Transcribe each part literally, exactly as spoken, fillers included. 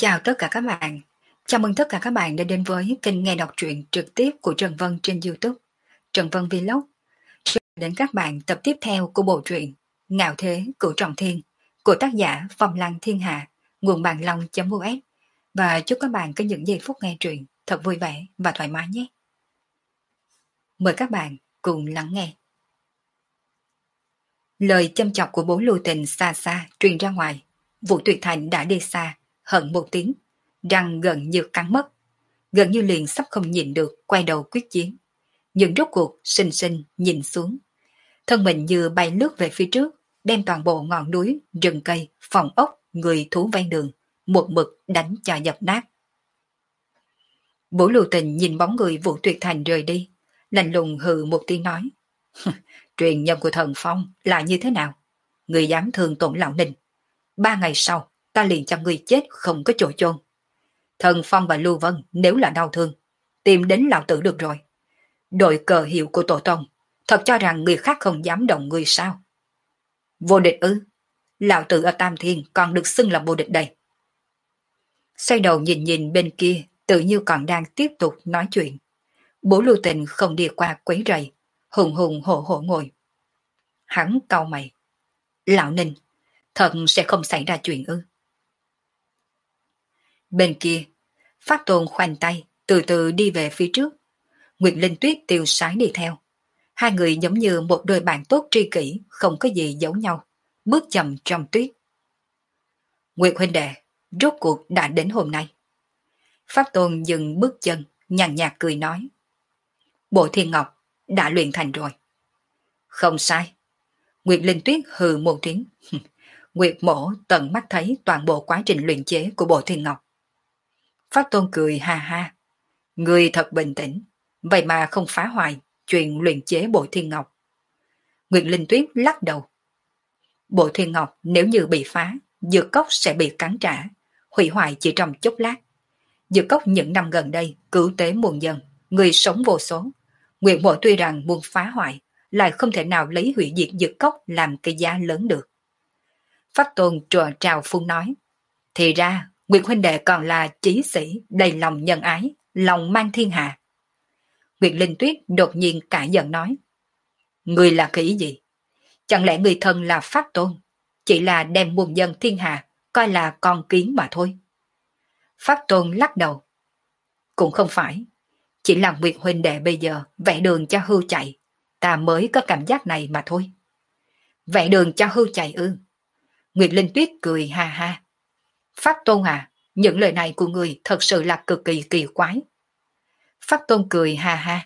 Chào tất cả các bạn. Chào mừng tất cả các bạn đã đến với kênh nghe đọc truyện trực tiếp của Trần Vân trên YouTube. Trần Vân Vlog. Sẽ đến các bạn tập tiếp theo của bộ truyện Ngạo Thế Cửu Trọng Thiên của tác giả Phong Lăng Thiên Hạ, nguồn bàn long.us. Và chúc các bạn có những giây phút nghe truyện thật vui vẻ và thoải mái nhé. Mời các bạn cùng lắng nghe. Lời châm chọc của bố Lưu Tình xa xa truyền ra ngoài. Vũ Tuyệt Thành đã đi xa, hận một tiếng, răng gần như cắn mất, gần như liền sắp không nhìn được quay đầu quyết chiến. Nhưng rốt cuộc xinh xinh nhìn xuống, thân mình như bay lướt về phía trước, đem toàn bộ ngọn núi, rừng cây, phòng ốc, người thú ven đường, một mực đánh cho dập nát. Bố Lưu Tình nhìn bóng người Vũ Tuyệt Thành rời đi, lạnh lùng hừ một tiếng nói: truyền nhân của thần phong là như thế nào? Người dám thương tổn lão Ninh, ba ngày sau ta liền cho người chết không có chỗ chôn. Thần phong và Lưu Vân nếu là đau thương, tìm đến lão tử được rồi. Đội cờ hiệu của tổ tông, thật cho rằng người khác không dám động người sao? Vô địch ư? Lão tử ở Tam Thiên còn được xưng là vô địch đây. Xoay đầu nhìn nhìn bên kia, tự như còn đang tiếp tục nói chuyện. Bố Lưu Tình không đi qua quấy rầy, hùng hùng hổ hổ ngồi. Hắn cau mày: lão Ninh, thật sẽ không xảy ra chuyện ư? Bên kia, Phát Tôn khoanh tay, từ từ đi về phía trước. Nguyệt Linh Tuyết tiêu sái đi theo. Hai người giống như một đôi bạn tốt tri kỷ, không có gì giấu nhau, bước chậm trong tuyết. Nguyệt huynh đệ, rốt cuộc đã đến hôm nay. Phát Tôn dừng bước chân, nhàn nhạt cười nói: Bộ Thiên Ngọc đã luyện thành rồi. Không sai. Nguyệt Linh Tuyết hừ một tiếng. Nguyệt mổ tận mắt thấy toàn bộ quá trình luyện chế của Bộ Thiên Ngọc. Phát Tôn cười ha ha. Người thật bình tĩnh, vậy mà không phá hoại chuyện luyện chế Bộ Thiên Ngọc. Nguyệt Linh Tuyết lắc đầu. Bộ Thiên Ngọc nếu như bị phá, dược cốc sẽ bị cắn trả, hủy hoại chỉ trong chốc lát. Dược cốc những năm gần đây cứu tế muôn dân, người sống vô số. Nguyệt mộ tuy rằng muốn phá hoại, lại không thể nào lấy hủy diệt dược cốc làm cái giá lớn được. Phát Tôn trò trào phun nói: thì ra Nguyệt huynh đệ còn là chí sĩ đầy lòng nhân ái, lòng mang thiên hạ. Nguyệt Linh Tuyết đột nhiên cả giận nói: người là khỉ gì? Chẳng lẽ người thân là Pháp Tôn, chỉ là đem muôn dân thiên hạ coi là con kiến mà thôi? Pháp Tôn lắc đầu: cũng không phải, chỉ là Nguyệt huynh đệ bây giờ vẽ đường cho hưu chạy, ta mới có cảm giác này mà thôi. Vẽ đường cho hưu chạy ư? Nguyệt Linh Tuyết cười ha ha. Pháp Tôn à, những lời này của người thật sự là cực kỳ kỳ quái. Pháp Tôn cười ha ha.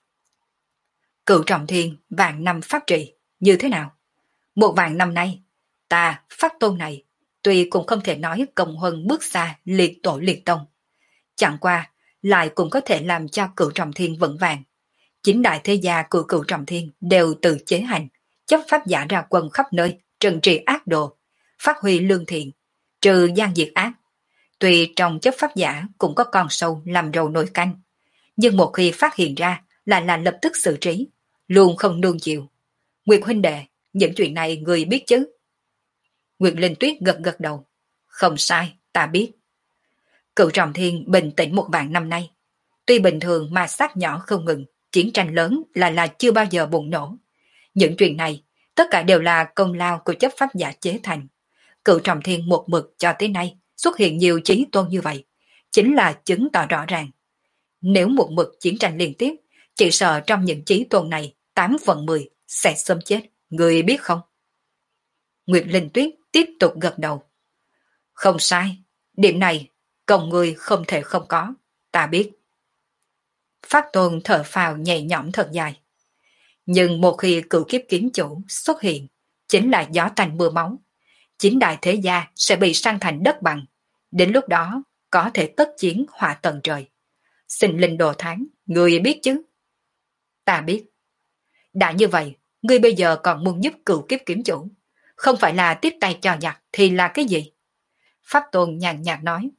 Cửu Trọng Thiên vạn năm pháp trị, như thế nào? Một vạn năm nay, ta, Pháp Tôn này, tuy cũng không thể nói công huân bước xa liệt tổ liệt tông, chẳng qua lại cũng có thể làm cho Cửu Trọng Thiên vững vàng. Chính đại thế gia của Cửu Trọng Thiên đều tự chế hành, chấp pháp giả ra quân khắp nơi, trừng trị ác đồ, phát huy lương thiện, trừ gian diệt ác. Tuy trong chấp pháp giả cũng có con sâu làm rầu nồi canh, nhưng một khi phát hiện ra là là lập tức xử trí, luôn không nuông chiều. Nguyệt huynh đệ, những chuyện này người biết chứ? Nguyệt Linh Tuyết gật gật đầu. Không sai, ta biết. Cửu Trọng Thiên bình tĩnh một vạn năm nay. Tuy bình thường mà sát nhỏ không ngừng, chiến tranh lớn là là chưa bao giờ bùng nổ. Những chuyện này, tất cả đều là công lao của chấp pháp giả chế thành. Cửu Trọng Thiên một mực cho tới nay xuất hiện nhiều chí tôn như vậy, chính là chứng tỏ rõ ràng. Nếu một mực chiến tranh liên tiếp, chỉ sợ trong những chí tôn này, tám phần mười sẽ sớm chết, người biết không? Nguyệt Linh Tuyết tiếp tục gật đầu. Không sai, điểm này, công người không thể không có, ta biết. Phát Tôn thở phào nhẹ nhõm thật dài. Nhưng một khi cửu kiếp kiếm chủ xuất hiện, chính là gió tanh mưa máu. Chính đại thế gia sẽ bị sang thành đất bằng. Đến lúc đó, có thể tất chiến hỏa tận trời. Sinh linh đồ tháng, người biết chứ? Ta biết. Đã như vậy, ngươi bây giờ còn muốn giúp cửu kiếp kiếm chủ. Không phải là tiếp tay cho giặc thì là cái gì? Pháp Tôn nhàn nhạt nói.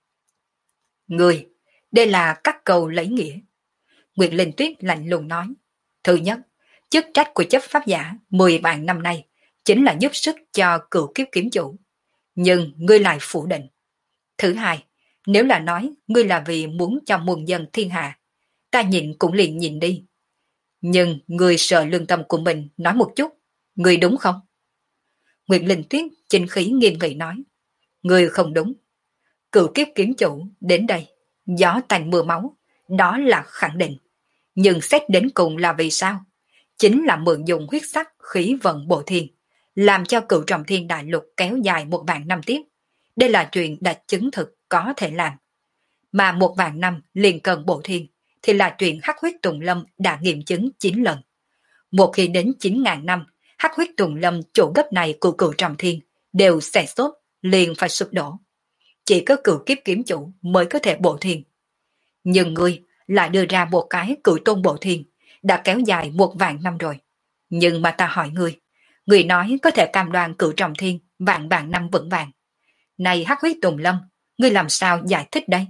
Ngươi, đây là các câu lấy nghĩa. Nguyệt Linh Tuyết lạnh lùng nói. Thứ nhất, chức trách của chấp pháp giả mười vạn năm nay chính là giúp sức cho cửu kiếp kiếm chủ. Nhưng ngươi lại phủ định. Thứ hai, nếu là nói ngươi là vì muốn cho muôn dân thiên hạ, ta nhìn cũng liền nhìn đi. Nhưng ngươi sợ lương tâm của mình nói một chút, ngươi đúng không? Nguyệt Linh Tuyết chính khí nghiêm nghị nói, ngươi không đúng. Cựu kiếp kiếm chủ đến đây, gió tanh mưa máu, đó là khẳng định. Nhưng xét đến cùng là vì sao? Chính là mượn dùng huyết sắc khí vận bộ thiên, làm cho cựu trọng thiên đại lục kéo dài một vạn năm tiếp. Đây là chuyện đã chứng thực có thể làm. Mà một vạn năm liền cần bộ thiên, thì là chuyện hắc huyết tùng lâm đã nghiệm chứng chín lần. Một khi đến chín ngàn năm, hắc huyết tùng lâm chủ gấp này của cựu trọng thiên đều xẻ sốt, liền phải sụp đổ. Chỉ có cựu kiếp kiếm chủ mới có thể bộ thiên. Nhưng ngươi lại đưa ra một cái cựu tôn bộ thiên, đã kéo dài một vạn năm rồi. Nhưng mà ta hỏi ngươi, ngươi nói có thể cam đoan cựu trọng thiên vạn vạn năm vững vàng. Này hắc huyết tùng lâm, ngươi làm sao giải thích đây?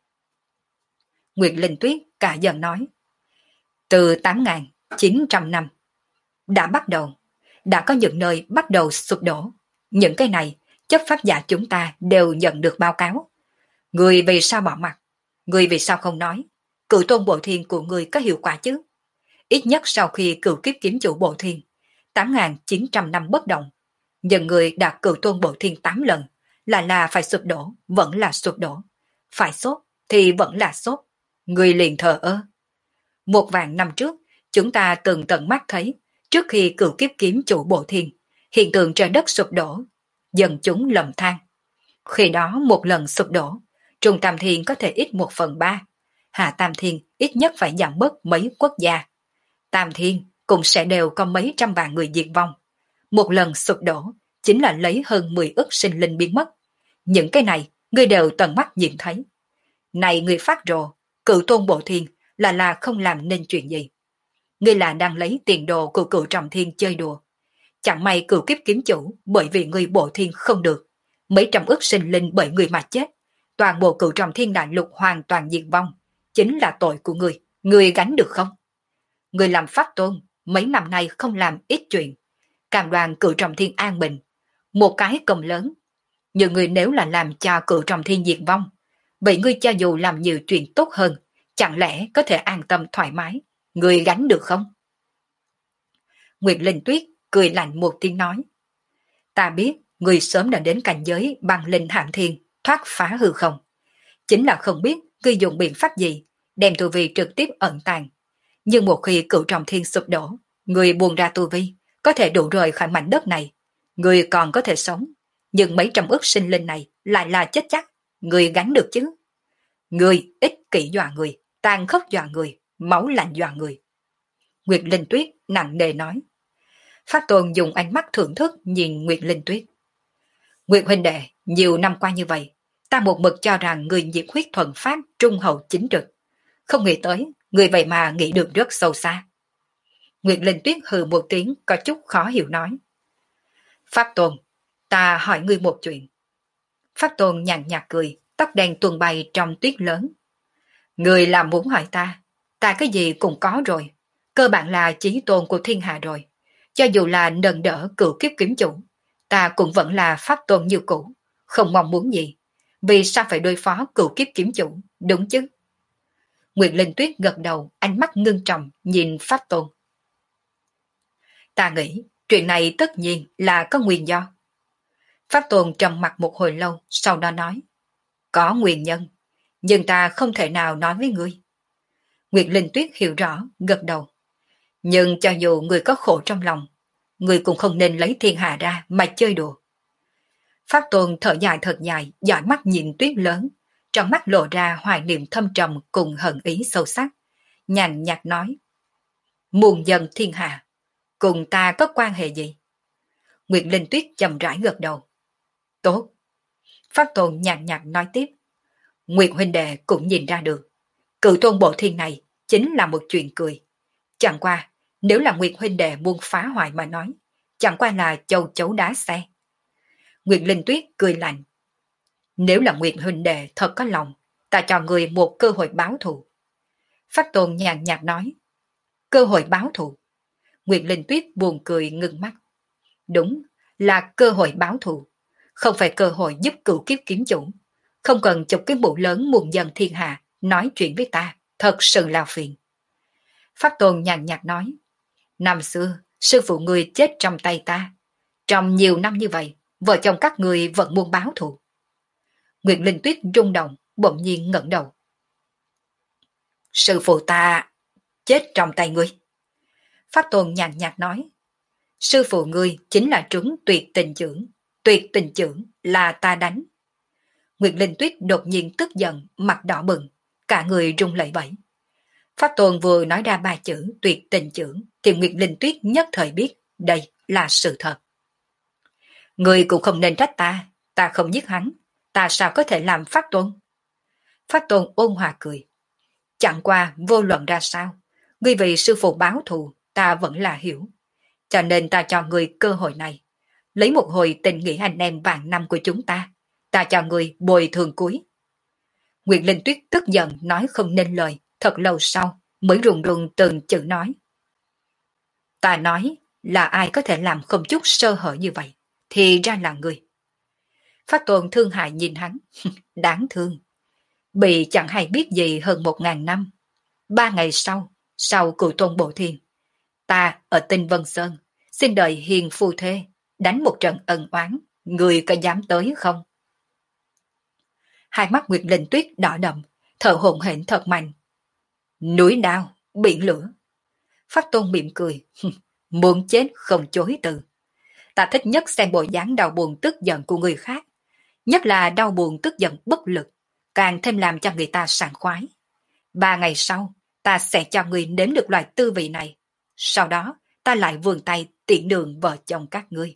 Nguyệt Linh Tuyết cả giận nói, từ tám nghìn chín trăm năm đã bắt đầu, đã có những nơi bắt đầu sụp đổ. Những cái này, chấp pháp giả chúng ta đều nhận được báo cáo. Người vì sao bỏ mặt? Người vì sao không nói? Cựu tôn bộ thiên của người có hiệu quả chứ? Ít nhất sau khi cựu kiếp kiếm chủ bộ thiên, tám nghìn chín trăm năm bất động, nhưng người đạt cựu tôn bộ thiên tám lần, là là phải sụp đổ, vẫn là sụp đổ. Phải sốt, thì vẫn là sốt. Người liền thờ ơ. Một vạn năm trước, chúng ta từng tận mắt thấy, trước khi cựu kiếp kiếm chủ bộ thiên, hiện tượng trời đất sụp đổ, dần chúng lầm than. Khi đó một lần sụp đổ, Trung Tam Thiên có thể ít một phần ba, Hạ Tam Thiên ít nhất phải giảm bớt mấy quốc gia. Tam Thiên cũng sẽ đều có mấy trăm vạn người diệt vong. Một lần sụp đổ chính là lấy hơn mười ức sinh linh biến mất. Những cái này người đều tận mắt nhìn thấy. Này người phát rồ, cựu tôn bộ thiên là là không làm nên chuyện gì. Ngươi là đang lấy tiền đồ của cựu trọng thiên chơi đùa. Chẳng may cựu kiếp kiếm chủ bởi vì ngươi bộ thiên không được. Mấy trăm ức sinh linh bởi người mà chết. Toàn bộ cựu trọng thiên đại lục hoàn toàn diệt vong. Chính là tội của ngươi. Ngươi gánh được không? Ngươi làm pháp tôn, mấy năm nay không làm ít chuyện. Cam đoan cựu trọng thiên an bình. Một cái công lớn. Nhưng ngươi nếu là làm cho cựu trọng thiên diệt vong, vậy ngươi cho dù làm nhiều chuyện tốt hơn, chẳng lẽ có thể an tâm thoải mái? Ngươi gánh được không? Nguyệt Linh Tuyết cười lạnh một tiếng nói. Ta biết ngươi sớm đã đến cảnh giới băng linh hạng thiên, thoát phá hư không. Chính là không biết ngươi dùng biện pháp gì, đem tu vi trực tiếp ẩn tàng. Nhưng một khi cựu trọng thiên sụp đổ, ngươi buông ra tu vi, có thể đủ rời khỏi mảnh đất này. Ngươi còn có thể sống, nhưng mấy trăm ức sinh linh này lại là chết chắc. Ngươi gánh được chứ? Ngươi ích kỷ dọa người, tàn khốc dọa người, máu lạnh dọa người. Nguyệt Linh Tuyết nặng nề nói. Phát Tôn dùng ánh mắt thưởng thức nhìn Nguyệt Linh Tuyết. Nguyệt huynh đệ, nhiều năm qua như vậy, ta một mực cho rằng người nhiệt huyết thuần phát trung hậu chính trực. Không nghĩ tới, người vậy mà nghĩ được rất sâu xa. Nguyệt Linh Tuyết hừ một tiếng có chút khó hiểu nói. Phát Tôn, ta hỏi ngươi một chuyện. Phát Tôn nhàn nhạt cười, tóc đen tuôn bay trong tuyết lớn. Người làm muốn hỏi ta, ta cái gì cũng có rồi. Cơ bản là chí tôn của thiên hạ rồi. Cho dù là nâng đỡ cựu kiếp kiếm chủ, ta cũng vẫn là pháp tôn như cũ, không mong muốn gì. Vì sao phải đối phó cựu kiếp kiếm chủ, đúng chứ? Nguyệt Linh Tuyết gật đầu, ánh mắt ngưng trọng nhìn pháp tôn. Ta nghĩ chuyện này tất nhiên là có nguyên do. Pháp tôn trầm mặt một hồi lâu, sau đó nói. Có nguyên nhân, nhưng ta không thể nào nói với ngươi. Nguyệt Linh Tuyết hiểu rõ, gật đầu. Nhưng cho dù người có khổ trong lòng, người cũng không nên lấy thiên hạ ra mà chơi đùa. Pháp Tôn thở dài thật dài, dõi mắt nhìn tuyết lớn, trong mắt lộ ra hoài niệm thâm trầm cùng hận ý sâu sắc, nhàn nhạt nói. Muôn dân thiên hạ, cùng ta có quan hệ gì? Nguyệt Linh Tuyết chậm rãi gật đầu. Tốt. Pháp Tôn nhàn nhạt nói tiếp. Nguyệt huynh đệ cũng nhìn ra được, cựu tôn bộ thiên này chính là một chuyện cười. Chẳng qua, nếu là Nguyệt huynh đệ muốn phá hoại mà nói, chẳng qua là châu chấu đá xe. Nguyệt Linh Tuyết cười lạnh. Nếu là Nguyệt huynh đệ thật có lòng, ta cho người một cơ hội báo thù. Pháp Tôn nhàn nhạt nói. Cơ hội báo thù. Nguyệt Linh Tuyết buồn cười ngưng mắt. Đúng, là cơ hội báo thù. Không phải cơ hội giúp cựu kiếp kiếm chủ. không cần chụp cái mũ lớn muôn dân thiên hạ, nói chuyện với ta, thật sự là phiền. Pháp Tôn nhàn nhạt nói, năm xưa, sư phụ người chết trong tay ta. Trong nhiều năm như vậy, vợ chồng các người vẫn muốn báo thù. Nguyệt Linh Tuyết rung động, bỗng nhiên ngẩng đầu. Sư phụ ta chết trong tay ngươi. Pháp Tôn nhàn nhạt nói, sư phụ ngươi chính là trúng tuyệt tình trưởng, tuyệt tình trưởng là ta đánh. Nguyệt Linh Tuyết đột nhiên tức giận, mặt đỏ bừng, cả người run lẩy bẩy. Pháp Tôn vừa nói ra ba chữ tuyệt tình trưởng, thì Nguyệt Linh Tuyết nhất thời biết đây là sự thật. Người cũng không nên trách ta, ta không giết hắn, ta sao có thể làm Pháp Tôn? Pháp Tôn ôn hòa cười. Chẳng qua vô luận ra sao, ngươi vì sư phụ báo thù, ta vẫn là hiểu. Cho nên ta cho ngươi cơ hội này. Lấy một hồi tình nghĩa anh em vạn năm của chúng ta, ta cho ngươi bồi thường cuối. Nguyệt Linh Tuyết tức giận nói không nên lời, thật lâu sau mới run run từng chữ nói. Ta nói là ai có thể làm không chút sơ hở như vậy, thì ra là ngươi. Pháp Tôn thương hại nhìn hắn, đáng thương. Bị chẳng hay biết gì hơn một ngàn năm. Ba ngày sau, sau cửu tôn bộ thiên, ta ở Tinh Vân Sơn, xin đợi hiền phu thê, đánh một trận ân oán, người có dám tới không? Hai mắt Nguyệt Linh Tuyết đỏ đậm, thở hổn hển thật mạnh. Núi đao, biển lửa. Pháp Tôn mỉm cười, muốn chết không chối từ. Ta thích nhất xem bộ dáng đau buồn tức giận của người khác, nhất là đau buồn tức giận bất lực, càng thêm làm cho người ta sảng khoái. Ba ngày sau, ta sẽ cho người nếm được loại tư vị này. Sau đó, ta lại vươn tay tiễn đường vợ chồng các ngươi.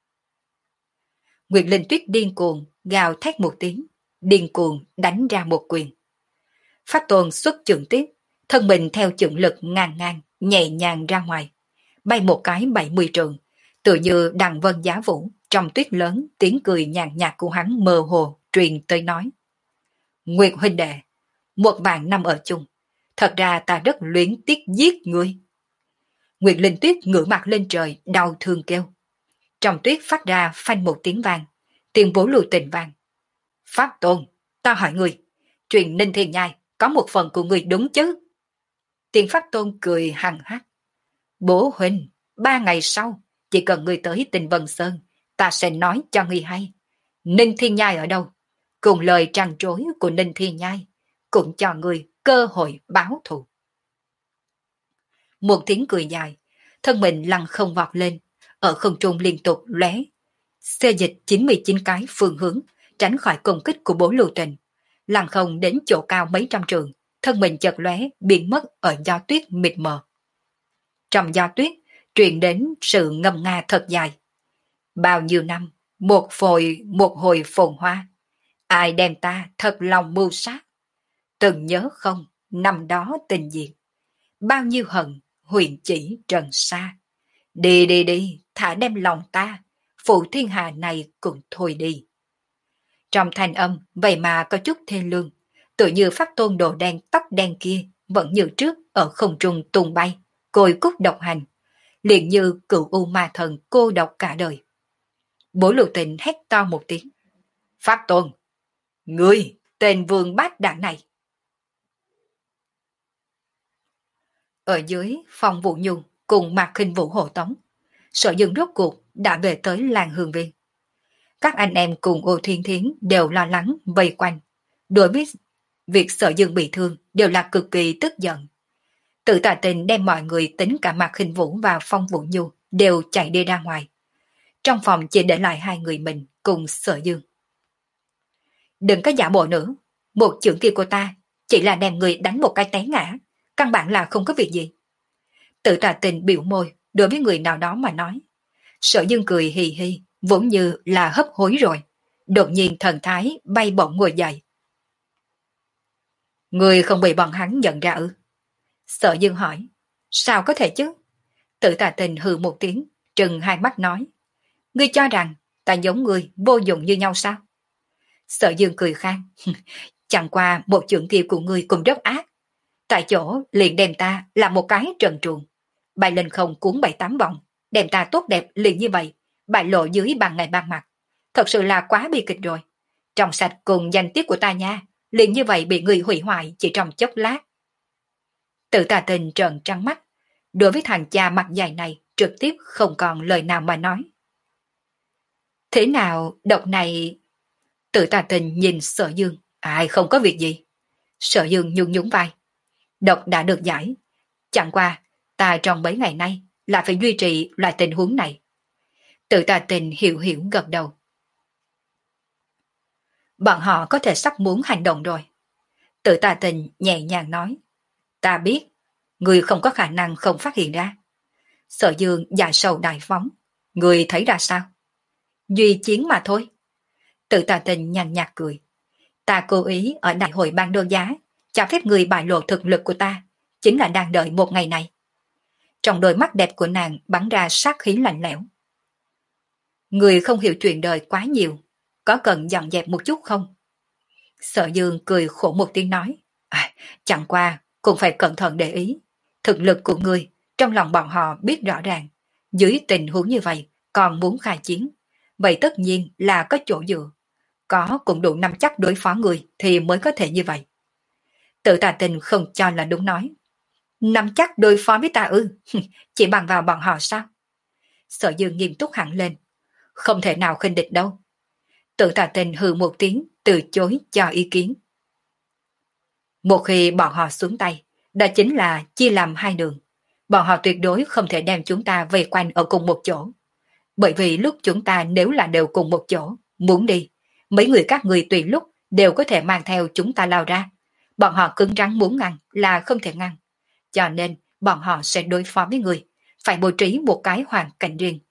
Nguyệt Linh Tuyết điên cuồng, gào thét một tiếng, điên cuồng đánh ra một quyền. Pháp Tôn xuất trường tiếp, thân mình theo chưởng lực ngang ngang, nhẹ nhàng ra ngoài, bay một cái bảy mươi trường, tựa như đằng vân giá vũ, trong tuyết lớn, tiếng cười nhàn nhạt của hắn mơ hồ truyền tới nói. Nguyệt huynh đệ, một vạn năm ở chung, thật ra ta rất luyến tiếc giết ngươi. Nguyệt Linh Tuyết ngửa mặt lên trời, đau thương kêu. Trong tuyết phát ra phanh một tiếng vang, tiếng bố lùi tình vang. Pháp Tôn, ta hỏi ngươi, chuyện Ninh Thiên Nhai có một phần của ngươi đúng chứ? Tiếng Pháp Tôn cười hằng hắc. Bố huynh, ba ngày sau, chỉ cần ngươi tới Tinh Vân Sơn, ta sẽ nói cho ngươi hay. Ninh Thiên Nhai ở đâu? Cùng lời trăn trối của Ninh Thiên Nhai, cũng cho ngươi cơ hội báo thù. Một tiếng cười dài, thân mình lăn không vọt lên, ở không trung liên tục lóe, xê dịch chín mươi chín cái phương hướng, tránh khỏi công kích của Bố Lưu Tình. Lăn không đến chỗ cao mấy trăm trường, thân mình chợt lóe biến mất ở gió tuyết mịt mờ. Trong gió tuyết, truyền đến sự ngâm nga thật dài. Bao nhiêu năm, một phhồi một hồi phồn hoa, ai đem ta thật lòng mưu sát. Từng nhớ không, năm đó tình diệt, bao nhiêu hận, huyền chỉ trần xa. Đi đi đi, thả đem lòng ta, phụ thiên hà này cũng thôi đi. Trong thanh âm, vậy mà có chút thê lương, tự như Pháp Tôn đồ đen tóc đen kia, vẫn như trước ở không trung tung bay, côi cút độc hành, liền như cựu u ma thần cô độc cả đời. Bố Lưu Tình hét to một tiếng. Pháp Tôn, ngươi, tên vương bát đảng này. Ở dưới, phòng Vũ Nhung cùng Mạc Khinh Vũ hộ tống, Sở Dương rốt cuộc đã về tới làng Hương Viên. Các anh em cùng Ô Thiên Thiến đều lo lắng vây quanh. Đối với việc Sở Dương bị thương đều là cực kỳ tức giận. Tự Tà Tình đem mọi người tính cả Mạc Khinh Vũ và Phong Vũ Nhu đều chạy đi ra ngoài. Trong phòng chỉ để lại hai người mình cùng Sở Dương. Đừng có giả bộ nữa, một chưởng kia của ta chỉ là đem người đánh một cái té ngã, căn bản là không có việc gì. Tự Tà Tình biểu môi đối với người nào đó mà nói. Sở Dương cười hì hì, vốn như là hấp hối rồi. Đột nhiên thần thái bay bổng ngồi dậy. Người không bị bọn hắn nhận ra ư? Sở Dương hỏi. Sao có thể chứ? Tự Tà Tình hừ một tiếng, trừng hai mắt nói. Ngươi cho rằng ta giống ngươi vô dụng như nhau sao? Sở Dương cười khan. Chẳng qua một chưởng kia của ngươi cũng rất ác. Tại chỗ liền đem ta làm một cái trần truồng, bay lên không cuốn bảy tám vòng, đem ta tốt đẹp liền như vậy, bại lộ dưới ban ngày ban mặt. Thật sự là quá bi kịch rồi. trong sạch cùng danh tiết của ta nha, liền như vậy bị người hủy hoại chỉ trong chốc lát. Tự Tà Tình trợn trắng mắt, đối với thằng cha mặt dài này trực tiếp không còn lời nào mà nói. Thế nào độc này... Tự Tà Tình nhìn Sở Dương, ai không có việc gì. Sở Dương nhún nhún vai. Độc đã được giải, chẳng qua ta trong mấy ngày nay là phải duy trì loại tình huống này. Tự Tà Tình hiểu hiểu gật đầu. Bọn họ có thể sắp muốn hành động rồi. Tự Tà Tình nhẹ nhàng nói. Ta biết, người không có khả năng không phát hiện ra. Sở Dương dài sầu đại phóng. Người thấy ra sao? Duy chiến mà thôi. Tự Tà Tình nhàn nhạt cười. Ta cố ý ở đại hội ban đấu giá, cho phép người bại lộ thực lực của ta, chính là đang đợi một ngày này. Trong đôi mắt đẹp của nàng bắn ra sát khí lạnh lẽo. Người không hiểu chuyện đời quá nhiều, có cần dọn dẹp một chút không? Sở Dương cười khổ một tiếng nói. À, chẳng qua, cũng phải cẩn thận để ý. Thực lực của người, trong lòng bọn họ biết rõ ràng. Dưới tình huống như vậy, còn muốn khai chiến. Vậy tất nhiên là có chỗ dựa. Có cũng đủ nắm chắc đối phó người thì mới có thể như vậy. Tự Tà Tình không cho là đúng nói. Nắm chắc đối phó với ta ư? Chỉ bằng vào bọn họ sao? Sở Dương nghiêm túc hẳn lên. Không thể nào khinh địch đâu. Tự Tà Tình hừ một tiếng, từ chối cho ý kiến. Một khi bọn họ xuống tay, đó chính là chia làm hai đường. Bọn họ tuyệt đối không thể đem chúng ta vây quanh ở cùng một chỗ. Bởi vì lúc chúng ta nếu là đều cùng một chỗ, muốn đi, mấy người các người tùy lúc đều có thể mang theo chúng ta lao ra. Bọn họ cứng rắn muốn ngăn là không thể ngăn. Cho nên bọn họ sẽ đối phó với người, phải bố trí một cái hoàn cảnh riêng.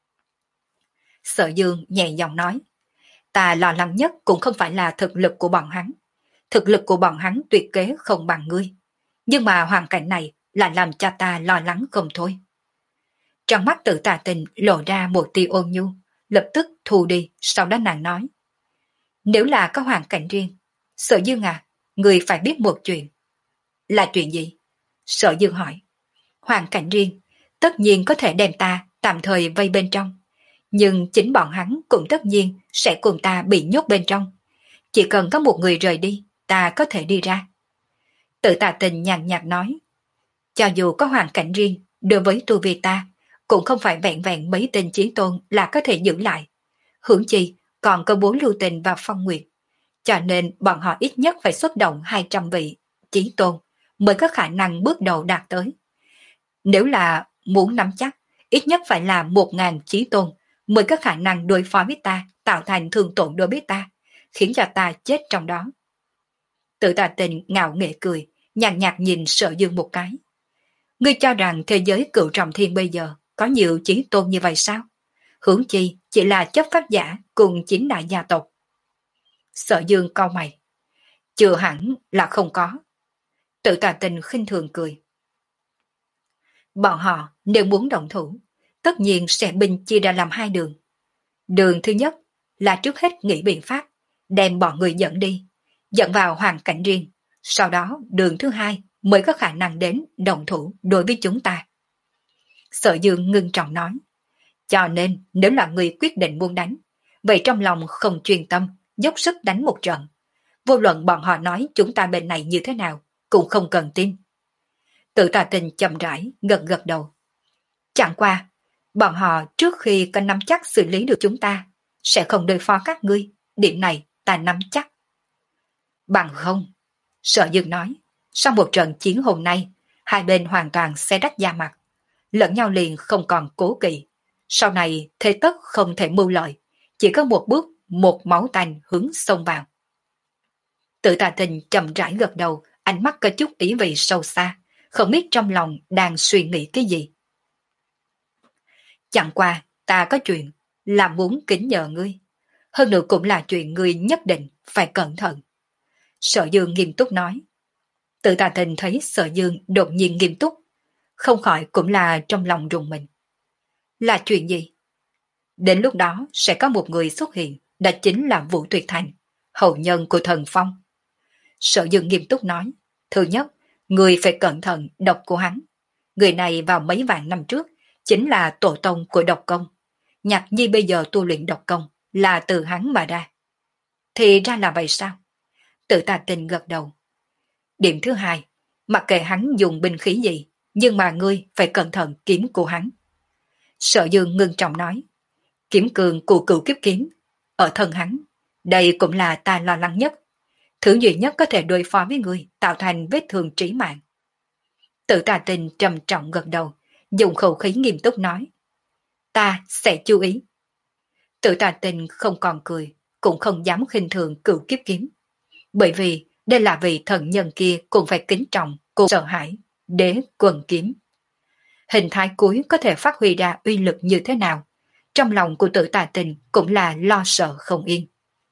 Sở Dương nhẹ giọng nói. Ta lo lắng nhất cũng không phải là thực lực của bọn hắn. Thực lực của bọn hắn tuyệt kế không bằng ngươi. Nhưng mà hoàn cảnh này lại làm cho ta lo lắng không thôi. Trong mắt Tự Tà Tình lộ ra một tia ôn nhu, lập tức thu đi, sau đó nàng nói. Nếu là có hoàn cảnh riêng, Sở Dương à, người phải biết một chuyện. Là chuyện gì? Sở Dương hỏi. Hoàn cảnh riêng, tất nhiên có thể đem ta tạm thời vây bên trong. Nhưng chính bọn hắn cũng tất nhiên sẽ cùng ta bị nhốt bên trong. Chỉ cần có một người rời đi, ta có thể đi ra. Tự Tà Tình nhàn nhạt nói. Cho dù có hoàn cảnh riêng, đối với tu vi ta, cũng không phải vẹn vẹn mấy tên chí tôn là có thể giữ lại. Hưởng chi, còn có bốn lưu tình và phong nguyệt. Cho nên bọn họ ít nhất phải xuất động hai trăm vị chí tôn mới có khả năng bước đầu đạt tới. Nếu là muốn nắm chắc, ít nhất phải là một ngàn chí tôn mới có khả năng đối phó với ta, tạo thành thương tổn đối với ta, khiến cho ta chết trong đó. Tự Tà Tình ngạo nghễ cười, nhàn nhạt nhìn Sở Dương một cái. Ngươi cho rằng thế giới cựu trọng thiên bây giờ có nhiều chí tôn như vậy sao? Hướng chi chỉ là chấp pháp giả cùng chính đại gia tộc. Sở Dương cau mày. Chưa hẳn là không có. Tự Tà Tình khinh thường cười. Bọn họ nếu muốn động thủ, tất nhiên sẽ binh chia ra làm hai đường. Đường thứ nhất là trước hết nghĩ biện pháp, đem bọn người dẫn đi, dẫn vào hoàn cảnh riêng. Sau đó đường thứ hai mới có khả năng đến động thủ đối với chúng ta. Sở Dương ngưng trọng nói. Cho nên nếu là người quyết định muốn đánh, vậy trong lòng không chuyên tâm, dốc sức đánh một trận. Vô luận bọn họ nói chúng ta bên này như thế nào, cũng không cần tin. Tự Tà Tình chậm rãi, gật gật đầu. Chẳng qua, bọn họ trước khi có nắm chắc xử lý được chúng ta, sẽ không đối phó các ngươi, điểm này ta nắm chắc. Bằng không, Sở Dương nói, sau một trận chiến hôm nay, hai bên hoàn toàn sẽ rách da mặt, lẫn nhau liền không còn cố kỵ. Sau này thế tất không thể mưu lợi, chỉ có một bước, một máu tanh hướng xông vào. Tự Tà Tình chậm rãi gật đầu, ánh mắt có chút ý vị sâu xa, không biết trong lòng đang suy nghĩ cái gì. Chẳng qua, ta có chuyện là muốn kính nhờ ngươi. Hơn nữa cũng là chuyện ngươi nhất định phải cẩn thận. Sở Dương nghiêm túc nói. Tự Tà Tình thấy Sở Dương đột nhiên nghiêm túc, không khỏi cũng là trong lòng rùng mình. Là chuyện gì? Đến lúc đó sẽ có một người xuất hiện, đó chính là Vũ Tuyệt Thành, hậu nhân của Thần Phong. Sở Dương nghiêm túc nói. Thứ nhất, người phải cẩn thận độc của hắn. Người này vào mấy vạn năm trước chính là tổ tông của độc công. Nhạc Nhi bây giờ tu luyện độc công là từ hắn mà ra. Thì ra là vậy sao? Tự Tà Tình gật đầu. Điểm thứ hai, mặc kệ hắn dùng binh khí gì, nhưng mà ngươi phải cẩn thận kiếm của hắn. Sở Dương ngưng trọng nói, kiếm cường của cựu kiếp kiếm, ở thân hắn, đây cũng là ta lo lắng nhất. Thứ duy nhất có thể đối phó với ngươi, tạo thành vết thương trí mạng. Tự Tà Tình trầm trọng gật đầu, dùng khẩu khí nghiêm túc nói, ta sẽ chú ý. Tự Tà Tình không còn cười, cũng không dám khinh thường cựu kiếp kiếm. Bởi vì đây là vị thần nhân kia cũng phải kính trọng, cũng sợ hãi, đế quần kiếm. Hình thái cuối có thể phát huy ra uy lực như thế nào, trong lòng của Tự Tà Tình cũng là lo sợ không yên.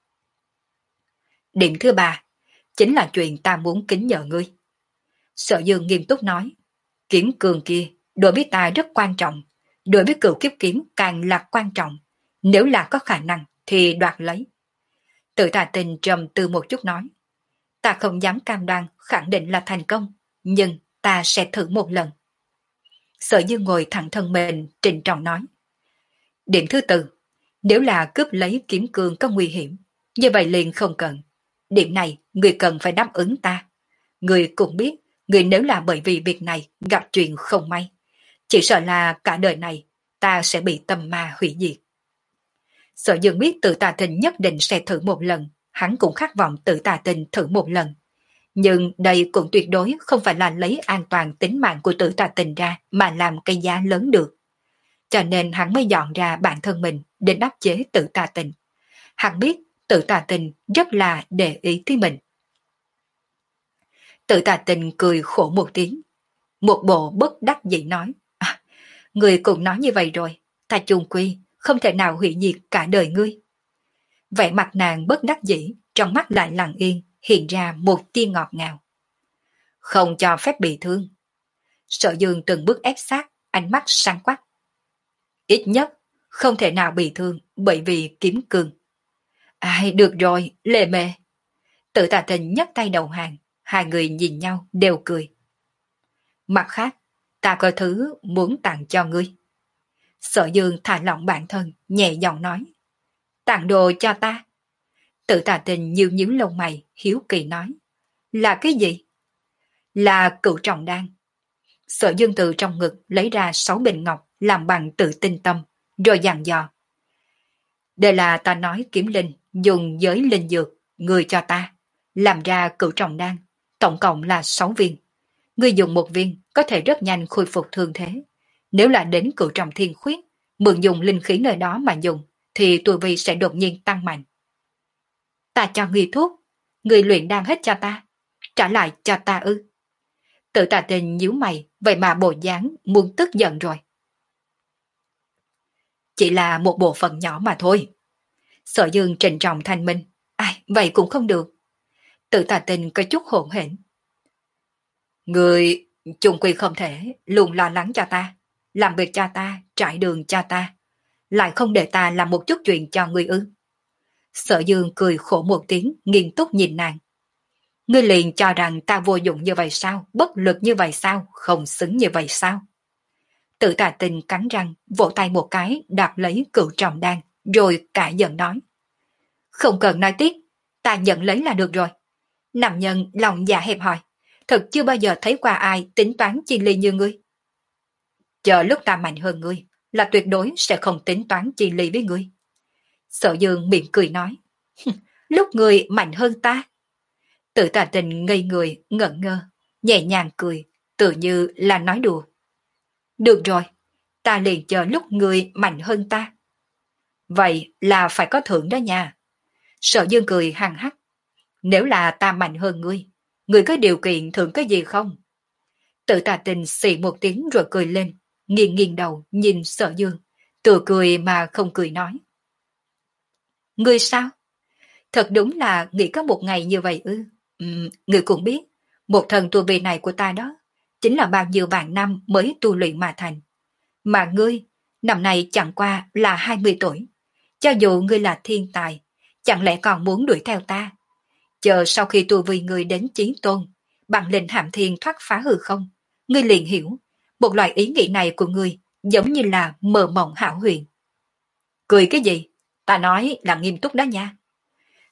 Điểm thứ ba, chính là chuyện ta muốn kính nhờ ngươi. Sở Dương nghiêm túc nói, kiếm cường kia đối với ta rất quan trọng, đối với cựu kiếp kiếm càng là quan trọng, nếu là có khả năng thì đoạt lấy. Tự Tà Tình trầm tư một chút nói, ta không dám cam đoan khẳng định là thành công, nhưng ta sẽ thử một lần. Sở Dương ngồi thẳng thân mình, trịnh trọng nói, điểm thứ tư, nếu là cướp lấy kiếm cương có nguy hiểm, như vậy liền không cần. Điểm này người cần phải đáp ứng ta. Người cũng biết, người nếu là bởi vì việc này gặp chuyện không may, chỉ sợ là cả đời này ta sẽ bị tâm ma hủy diệt. Sở Dương biết Tự Tà Tình nhất định sẽ thử một lần, hắn cũng khát vọng Tự Tà Tình thử một lần. Nhưng đây cũng tuyệt đối không phải là lấy an toàn tính mạng của Tự Tà Tình ra mà làm cái giá lớn được. Cho nên hắn mới dọn ra bản thân mình để đáp chế Tự Tà Tình. Hắn biết Tự Tà Tình rất là để ý tới mình. Tự Tà Tình cười khổ một tiếng, một bộ bất đắc dĩ nói, à, người cũng nói như vậy rồi, ta chung quy không thể nào hủy diệt cả đời ngươi. Vẻ mặt nàng bất đắc dĩ, trong mắt lại lặng yên, hiện ra một tia ngọt ngào. Không cho phép bị thương. Sở Dương từng bước ép sát, ánh mắt sáng quắc. Ít nhất, không thể nào bị thương bởi vì kiếm cương. Ai, được rồi, lề mề. Tự Tà Tình nhấc tay đầu hàng, hai người nhìn nhau đều cười. Mặt khác, ta có thứ muốn tặng cho ngươi. Sở Dương thả lỏng bản thân, nhẹ giọng nói. Tặng đồ cho ta. Tự Tà Tình nhíu nhíu lông mày, hiếu kỳ nói. Là cái gì? Là cửu trọng đan. Sở Dương từ trong ngực lấy ra sáu bình ngọc làm bằng tự tinh tâm, rồi dặn dò. Đây là ta nói kiếm linh, dùng giới linh dược, người cho ta, làm ra cửu trọng đan, tổng cộng là sáu viên. Ngươi dùng một viên có thể rất nhanh khôi phục thương thế. Nếu là đến cửu trọng thiên khuyết, mượn dùng linh khí nơi đó mà dùng, thì tuổi vi sẽ đột nhiên tăng mạnh. Ta cho ngươi thuốc, ngươi luyện đan hết cho ta, trả lại cho ta ư. Tự Tà Tình nhíu mày, vậy mà bộ dáng muốn tức giận rồi. Chỉ là một bộ phận nhỏ mà thôi. Sở Dương trịnh trọng thanh minh, ai, vậy cũng không được. Tự Tà Tình có chút hỗn hển. Người chung quy không thể luôn lo lắng cho ta, làm việc cho ta, trải đường cho ta, lại không để ta làm một chút chuyện cho người ư. Sở Dương cười khổ một tiếng, nghiêm túc nhìn nàng. Ngươi liền cho rằng ta vô dụng như vậy sao, bất lực như vậy sao, không xứng như vậy sao? Tự Tà Tình cắn răng, vỗ tay một cái, đạp lấy cửu trọng đan, rồi cả giận nói. Không cần nói tiếp, ta nhận lấy là được rồi. Nam nhân lòng dạ hẹp hòi, thật chưa bao giờ thấy qua ai tính toán chi ly như ngươi. Chờ lúc ta mạnh hơn ngươi, là tuyệt đối sẽ không tính toán chi ly với ngươi. Sở Dương miệng cười nói. Lúc ngươi mạnh hơn ta. Tự Tà Tình ngây người, ngẩn ngơ, nhẹ nhàng cười, tự như là nói đùa. Được rồi, ta liền chờ lúc ngươi mạnh hơn ta. Vậy là phải có thưởng đó nha. Sở Dương cười hằng hắc. Nếu là ta mạnh hơn ngươi, ngươi có điều kiện thưởng cái gì không? Tự Tà Tình xì một tiếng rồi cười lên, nghiêng nghiêng đầu nhìn Sở Dương, tự cười mà không cười nói. Ngươi sao? Thật đúng là nghĩ có một ngày như vậy ư. Uhm, ngươi cũng biết, một thần tu vi này của ta đó, chính là bao nhiêu vạn năm mới tu luyện mà thành. Mà ngươi, năm nay chẳng qua là hai mươi tuổi. Cho dù ngươi là thiên tài, chẳng lẽ còn muốn đuổi theo ta? Chờ sau khi tu vi ngươi đến chí tôn, bằng linh hàm thiên thoát phá hư không, ngươi liền hiểu, một loại ý nghĩ này của ngươi giống như là mơ mộng hão huyền. Cười cái gì? Ta nói là nghiêm túc đó nha.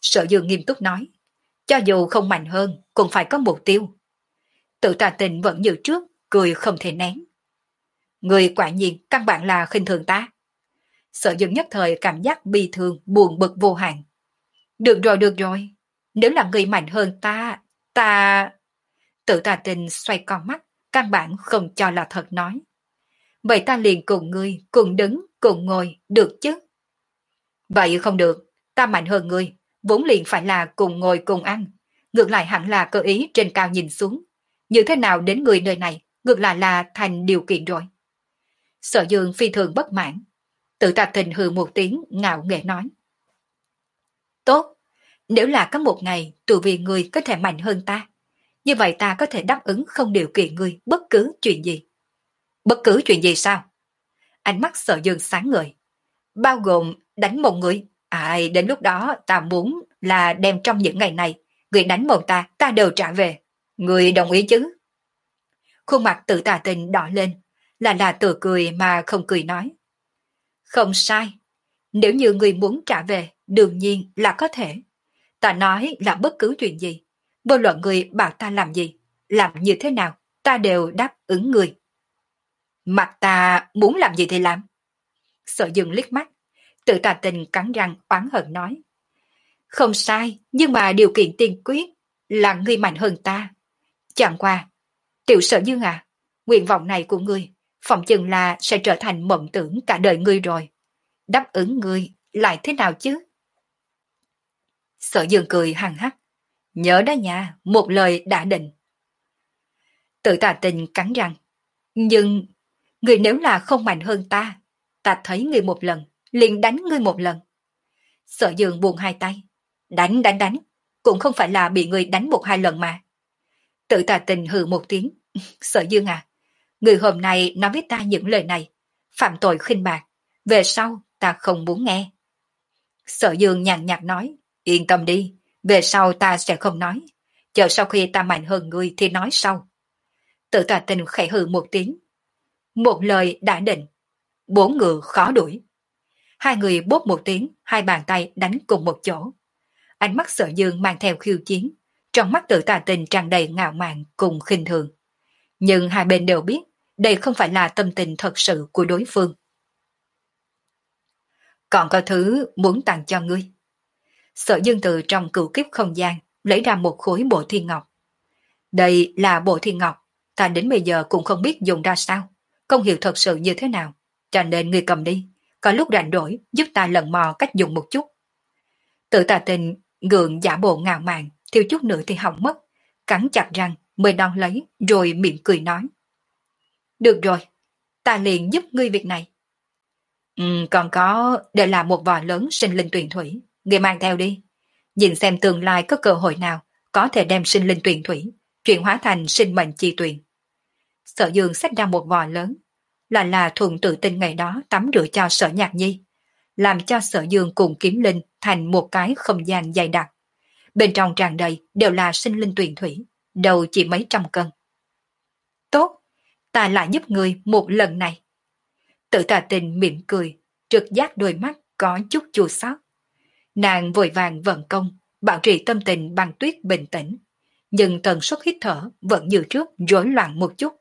Sở Dương nghiêm túc nói, cho dù không mạnh hơn, cũng phải có mục tiêu. Tự Tà Tình vẫn như trước, cười không thể nén. Người quả nhiên căn bản là khinh thường ta. Sở Dương nhất thời cảm giác bi thương, buồn bực vô hạn. Được rồi, được rồi. Nếu là người mạnh hơn ta, ta... Tự Tà Tình xoay con mắt, căn bản không cho là thật nói. Vậy ta liền cùng ngươi, cùng đứng, cùng ngồi, được chứ? Vậy không được, ta mạnh hơn ngươi, vốn liền phải là cùng ngồi cùng ăn. Ngược lại hẳn là cơ ý trên cao nhìn xuống. Như thế nào đến người nơi này, ngược lại là thành điều kiện rồi. Sở Dương phi thường bất mãn. Tự Tà Tình hừ một tiếng, ngạo nghễ nói. Tốt, nếu là có một ngày tù vì ngươi có thể mạnh hơn ta, như vậy ta có thể đáp ứng không điều kiện ngươi bất cứ chuyện gì. Bất cứ chuyện gì sao? Ánh mắt Sở Dương sáng ngời. Bao gồm đánh một người. Ai, đến lúc đó ta muốn là đem trong những ngày này, người đánh một ta, ta đều trả về. Người đồng ý chứ? Khuôn mặt Tự Tà Tình đỏ lên, là là tự cười mà không cười nói. Không sai. Nếu như người muốn trả về, đương nhiên là có thể. Ta nói là bất cứ chuyện gì. Vô luận người bảo ta làm gì, làm như thế nào, ta đều đáp ứng người. Mặt ta muốn làm gì thì làm. Sở Dương liếc mắt, Tự Tà Tình cắn răng oán hận nói. Không sai, nhưng mà điều kiện tiên quyết là ngươi mạnh hơn ta. Chẳng qua, tiểu Sở Dương à, nguyện vọng này của ngươi, phòng chừng là sẽ trở thành mộng tưởng cả đời ngươi rồi. Đáp ứng ngươi lại thế nào chứ? Sở Dương cười hằng hắc. Nhớ đó nha, một lời đã định. Tự Tà Tình cắn răng. Nhưng, ngươi nếu là không mạnh hơn ta, ta thấy ngươi một lần, liền đánh ngươi một lần. Sở Dương buông hai tay. Đánh đánh đánh, cũng không phải là bị ngươi đánh một hai lần mà. Tự Tà Tình hừ một tiếng. Sở Dương à, người hôm nay nói với ta những lời này, phạm tội khinh bạc, về sau ta không muốn nghe. Sở Dương nhàn nhạt nói, yên tâm đi, về sau ta sẽ không nói, chờ sau khi ta mạnh hơn ngươi thì nói sau. Tự Tà Tình khẽ hừ một tiếng. Một lời đã định, bốn ngựa khó đuổi. Hai người bốp một tiếng, hai bàn tay đánh cùng một chỗ. Ánh mắt Sở Dương mang theo khiêu chiến, trong mắt Tự Tà Tình tràn đầy ngạo mạn cùng khinh thường. Nhưng hai bên đều biết, đây không phải là tâm tình thật sự của đối phương. Còn có thứ muốn tặng cho ngươi. Sở Dương từ trong cửu kiếp không gian lấy ra một khối bộ thiên ngọc. Đây là bộ thiên ngọc, ta đến bây giờ cũng không biết dùng ra sao, không hiểu thật sự như thế nào, cho nên ngươi cầm đi, có lúc rảnh rỗi giúp ta lần mò cách dùng một chút. Tự Tà Tình gượng giả bộ ngạo mạn, thiếu chút nữa thì hỏng mất, cắn chặt răng mới đón lấy rồi miệng cười nói. Được rồi, ta liền giúp ngươi việc này. Ừ, còn có để là một vò lớn sinh linh tuyền thủy, ngươi mang theo đi. Nhìn xem tương lai có cơ hội nào có thể đem sinh linh tuyền thủy chuyển hóa thành sinh mệnh chi tuyền. Sở Dương xách ra một vò lớn, là là thuần tự tin ngày đó tắm rửa cho Sở Nhạc Nhi, làm cho Sở Dương cùng Kiếm Linh thành một cái không gian dày đặc. Bên trong tràn đầy đều là sinh linh tuyền thủy, đầu chỉ mấy trăm cân. Tốt, ta lại giúp người một lần này. Tự Tà Tình mỉm cười, trực giác đôi mắt có chút chua xót. Nàng vội vàng vận công, bảo trì tâm tình băng tuyết bình tĩnh, nhưng tần suất hít thở vẫn như trước rối loạn một chút.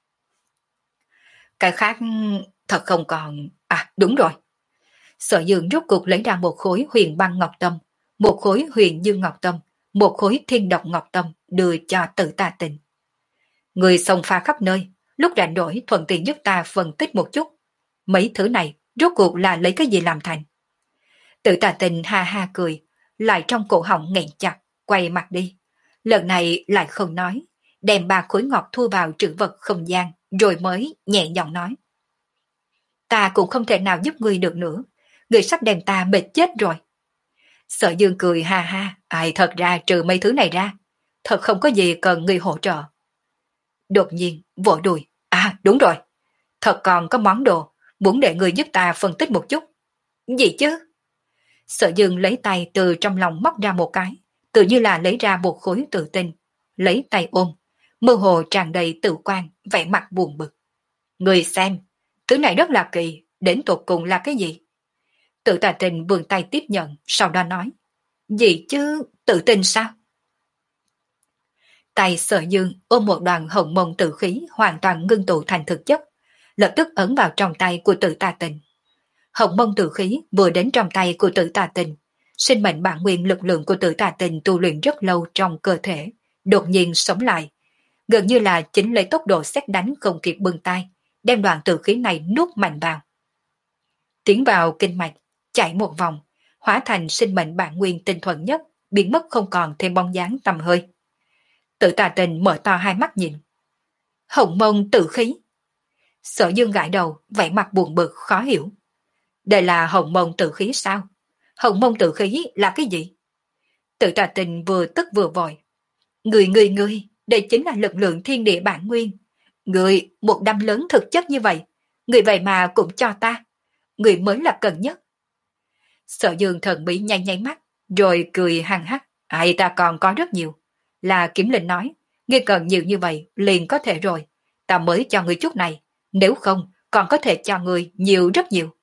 Cái khác thật không còn... À đúng rồi. Sở Dương rốt cuộc lấy ra một khối huyền băng ngọc tâm, một khối huyền dương ngọc tâm, một khối thiên độc ngọc tâm đưa cho Tự Tà Tình. Người xông pha khắp nơi, lúc rảnh rỗi thuận tiện giúp ta phân tích một chút. Mấy thứ này rốt cuộc là lấy cái gì làm thành? Tự Tà Tình ha ha cười, lại trong cổ họng nghẹn chặt, quay mặt đi. Lần này lại không nói, đem ba khối ngọc thu vào trữ vật không gian, rồi mới nhẹ giọng nói. Ta cũng không thể nào giúp ngươi được nữa, ngươi sắp đem ta mệt chết rồi. Sở Dương cười ha ha, ai thật ra trừ mấy thứ này ra, thật không có gì cần ngươi hỗ trợ. Đột nhiên, vội đùi, à đúng rồi, thật còn có món đồ, muốn để ngươi giúp ta phân tích một chút. Gì chứ? Sở Dương lấy tay từ trong lòng móc ra một cái, tự như là lấy ra một khối tự tin, lấy tay ôm, mơ hồ tràn đầy tự quan, vẻ mặt buồn bực. Người xem, thứ này rất là kỳ, đến tột cùng là cái gì? Tự Tà Tình vươn tay tiếp nhận, sau đó nói. Gì chứ, tự tin sao? Tay Sở Dương ôm một đoàn hồng mông tử khí hoàn toàn ngưng tụ thành thực chất, lập tức ấn vào trong tay của Tử Tà Tình. Hồng mông tử khí vừa đến trong tay của Tử Tà Tình, sinh mệnh bản nguyên lực lượng của Tử Tà Tình tu luyện rất lâu trong cơ thể, đột nhiên sống lại, gần như là chính lấy tốc độ sét đánh không kịp bưng tay, đem đoàn tử khí này nuốt mạnh vào. Tiến vào kinh mạch, chạy một vòng, hóa thành sinh mệnh bản nguyên tinh thuần nhất, biến mất không còn thêm bóng dáng tầm hơi. Tử Tà Tình mở to hai mắt nhìn. Hồng mông tử khí. Sở Dương gãi đầu, vẻ mặt buồn bực khó hiểu. Đây là hồng mông tử khí sao? Hồng mông tử khí là cái gì? Tử Tà Tình vừa tức vừa vội. Người người người, đây chính là lực lượng thiên địa bản nguyên. Người, một đám lớn thực chất như vậy, người vậy mà cũng cho ta. Người mới là cần nhất. Sở Dương thần bí nhanh nhanh mắt, rồi cười hăng hắc. Ai ta còn có rất nhiều. Là Kiếm Linh nói, ngươi cần nhiều như vậy liền có thể rồi. Ta mới cho ngươi chút này, nếu không còn có thể cho ngươi nhiều rất nhiều.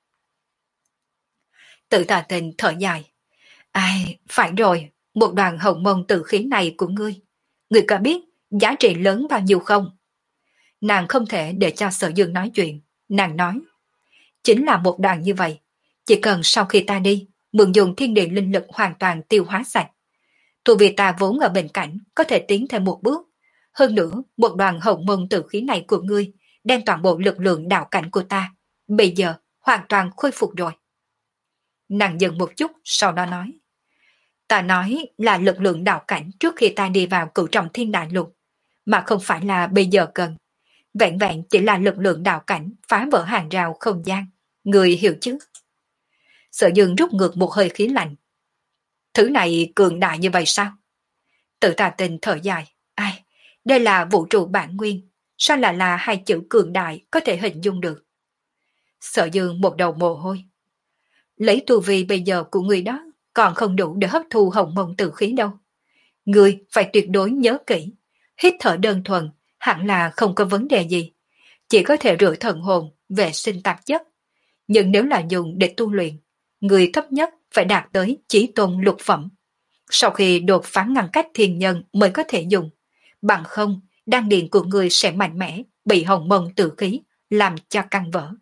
Tử Tà Tình thở dài. Ai, phải rồi, một đoàn hồng mông tử khí này của ngươi. Ngươi có biết giá trị lớn bao nhiêu không? Nàng không thể để cho Sở Dương nói chuyện. Nàng nói, chính là một đoàn như vậy. Chỉ cần sau khi ta đi, mượn dùng thiên địa linh lực hoàn toàn tiêu hóa sạch. Thu vì ta vốn ở bên cạnh, có thể tiến thêm một bước. Hơn nữa, một đoàn hồng mông tử khí này của ngươi, đem toàn bộ lực lượng đạo cảnh của ta. Bây giờ, hoàn toàn khôi phục rồi. Nàng dừng một chút, sau đó nói. Ta nói là lực lượng đạo cảnh trước khi ta đi vào cửu trọng thiên đại lục, mà không phải là bây giờ cần. Vẹn vẹn chỉ là lực lượng đạo cảnh phá vỡ hàng rào không gian. Người hiểu chứ? Sở Dương rút ngược một hơi khí lạnh. Thứ này cường đại như vậy sao? Tử Tà Tình thở dài. Ai, đây là vũ trụ bản nguyên. Sao lại là hai chữ cường đại có thể hình dung được? Sở Dương một đầu mồ hôi. Lấy tu vi bây giờ của người đó còn không đủ để hấp thu hồng mông tử khí đâu. Người phải tuyệt đối nhớ kỹ. Hít thở đơn thuần hẳn là không có vấn đề gì. Chỉ có thể rửa thần hồn, vệ sinh tạp chất. Nhưng nếu là dùng để tu luyện, người thấp nhất phải đạt tới chí tôn lục phẩm. Sau khi đột phá ngăn cách thiên nhân mới có thể dùng. Bằng không, đan điền của người sẽ mạnh mẽ, bị hồng mông tử khí, làm cho căng vỡ.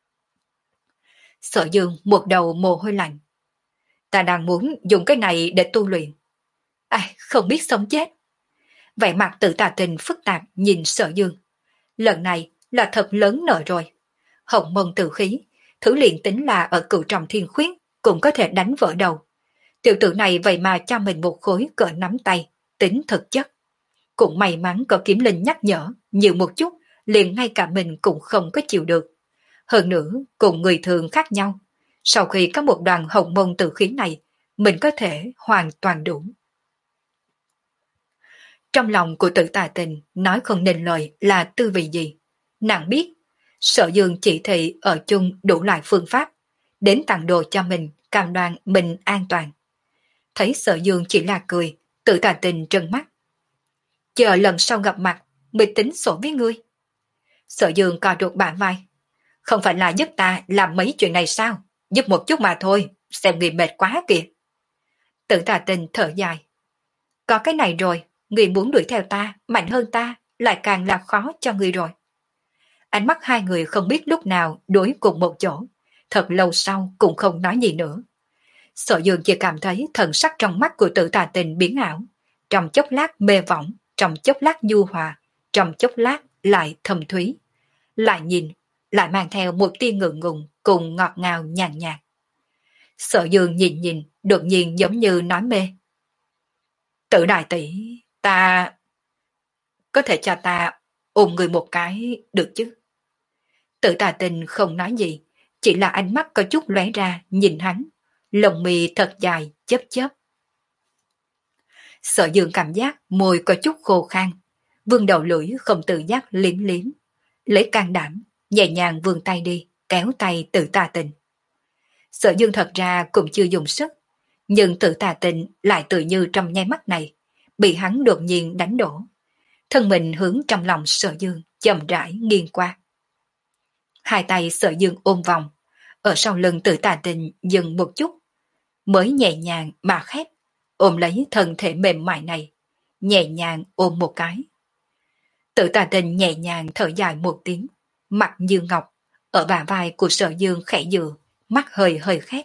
Sở Dương một đầu mồ hôi lạnh. Ta đang muốn dùng cái này để tu luyện. Ai, không biết sống chết. Vậy mặt Tử Tà Tình phức tạp nhìn Sở Dương. Lần này là thật lớn nợ rồi. Hồng mông tử khí, thử luyện tính là ở cửu trọng thiên khuyết, cũng có thể đánh vỡ đầu. Tiểu tử này vậy mà cho mình một khối cỡ nắm tay, tính thực chất. Cũng may mắn có Kiếm Linh nhắc nhở, nhiều một chút, liền ngay cả mình cũng không có chịu được. Hơn nữa, cùng người thường khác nhau. Sau khi có một đoàn hồng mông tử khí này, mình có thể hoàn toàn đủ. Trong lòng của Tử Tà Tình nói không nên lời là tư vị gì. Nàng biết, Sở Dương chỉ thị ở chung đủ loại phương pháp, đến tặng đồ cho mình, cam đoan mình an toàn. Thấy Sở Dương chỉ là cười, Tử Tà Tình trừng mắt. Chờ lần sau gặp mặt, mới tính sổ với ngươi. Sở Dương cò ruột bả vai. Không phải là giúp ta làm mấy chuyện này sao? Giúp một chút mà thôi, xem người mệt quá kìa. Tử Tà Tình thở dài. Có cái này rồi, người muốn đuổi theo ta, mạnh hơn ta, lại càng là khó cho người rồi. Ánh mắt hai người không biết lúc nào đối cùng một chỗ, thật lâu sau cũng không nói gì nữa. Sở Dương chỉ cảm thấy thần sắc trong mắt của Tử Tà Tình biến ảo, trong chốc lát mê võng, trong chốc lát nhu hòa, trong chốc lát lại thâm thúy. Lại nhìn, lại mang theo một tia ngượng ngùng cùng ngọt ngào nhàn nhạt. Sở Dương nhìn nhìn, đột nhiên giống như nói mê. Tử đại tỷ, ta... Có thể cho ta ôm người một cái được chứ? Tử Tà Tình không nói gì, chỉ là ánh mắt có chút lóe ra nhìn hắn, lồng mì thật dài, chớp chớp. Sở Dương cảm giác môi có chút khô khan, vương đầu lưỡi không tự giác liếm liếm, lấy can đảm, nhẹ nhàng vươn tay đi, kéo tay Tử Tà Tình. Sở Dương thật ra cũng chưa dùng sức, nhưng Tử Tà Tình lại tự như trong nháy mắt này, bị hắn đột nhiên đánh đổ. Thân mình hướng trong lòng Sở Dương, chậm rãi nghiêng qua. Hai tay Sở Dương ôm vòng, ở sau lưng Tử Tà Tình dừng một chút, mới nhẹ nhàng mà khép, ôm lấy thân thể mềm mại này, nhẹ nhàng ôm một cái. Tử Tà Tình nhẹ nhàng thở dài một tiếng, mặt như ngọc, ở bả vai của Sở Dương khẽ dựa, mắt hơi hơi khét.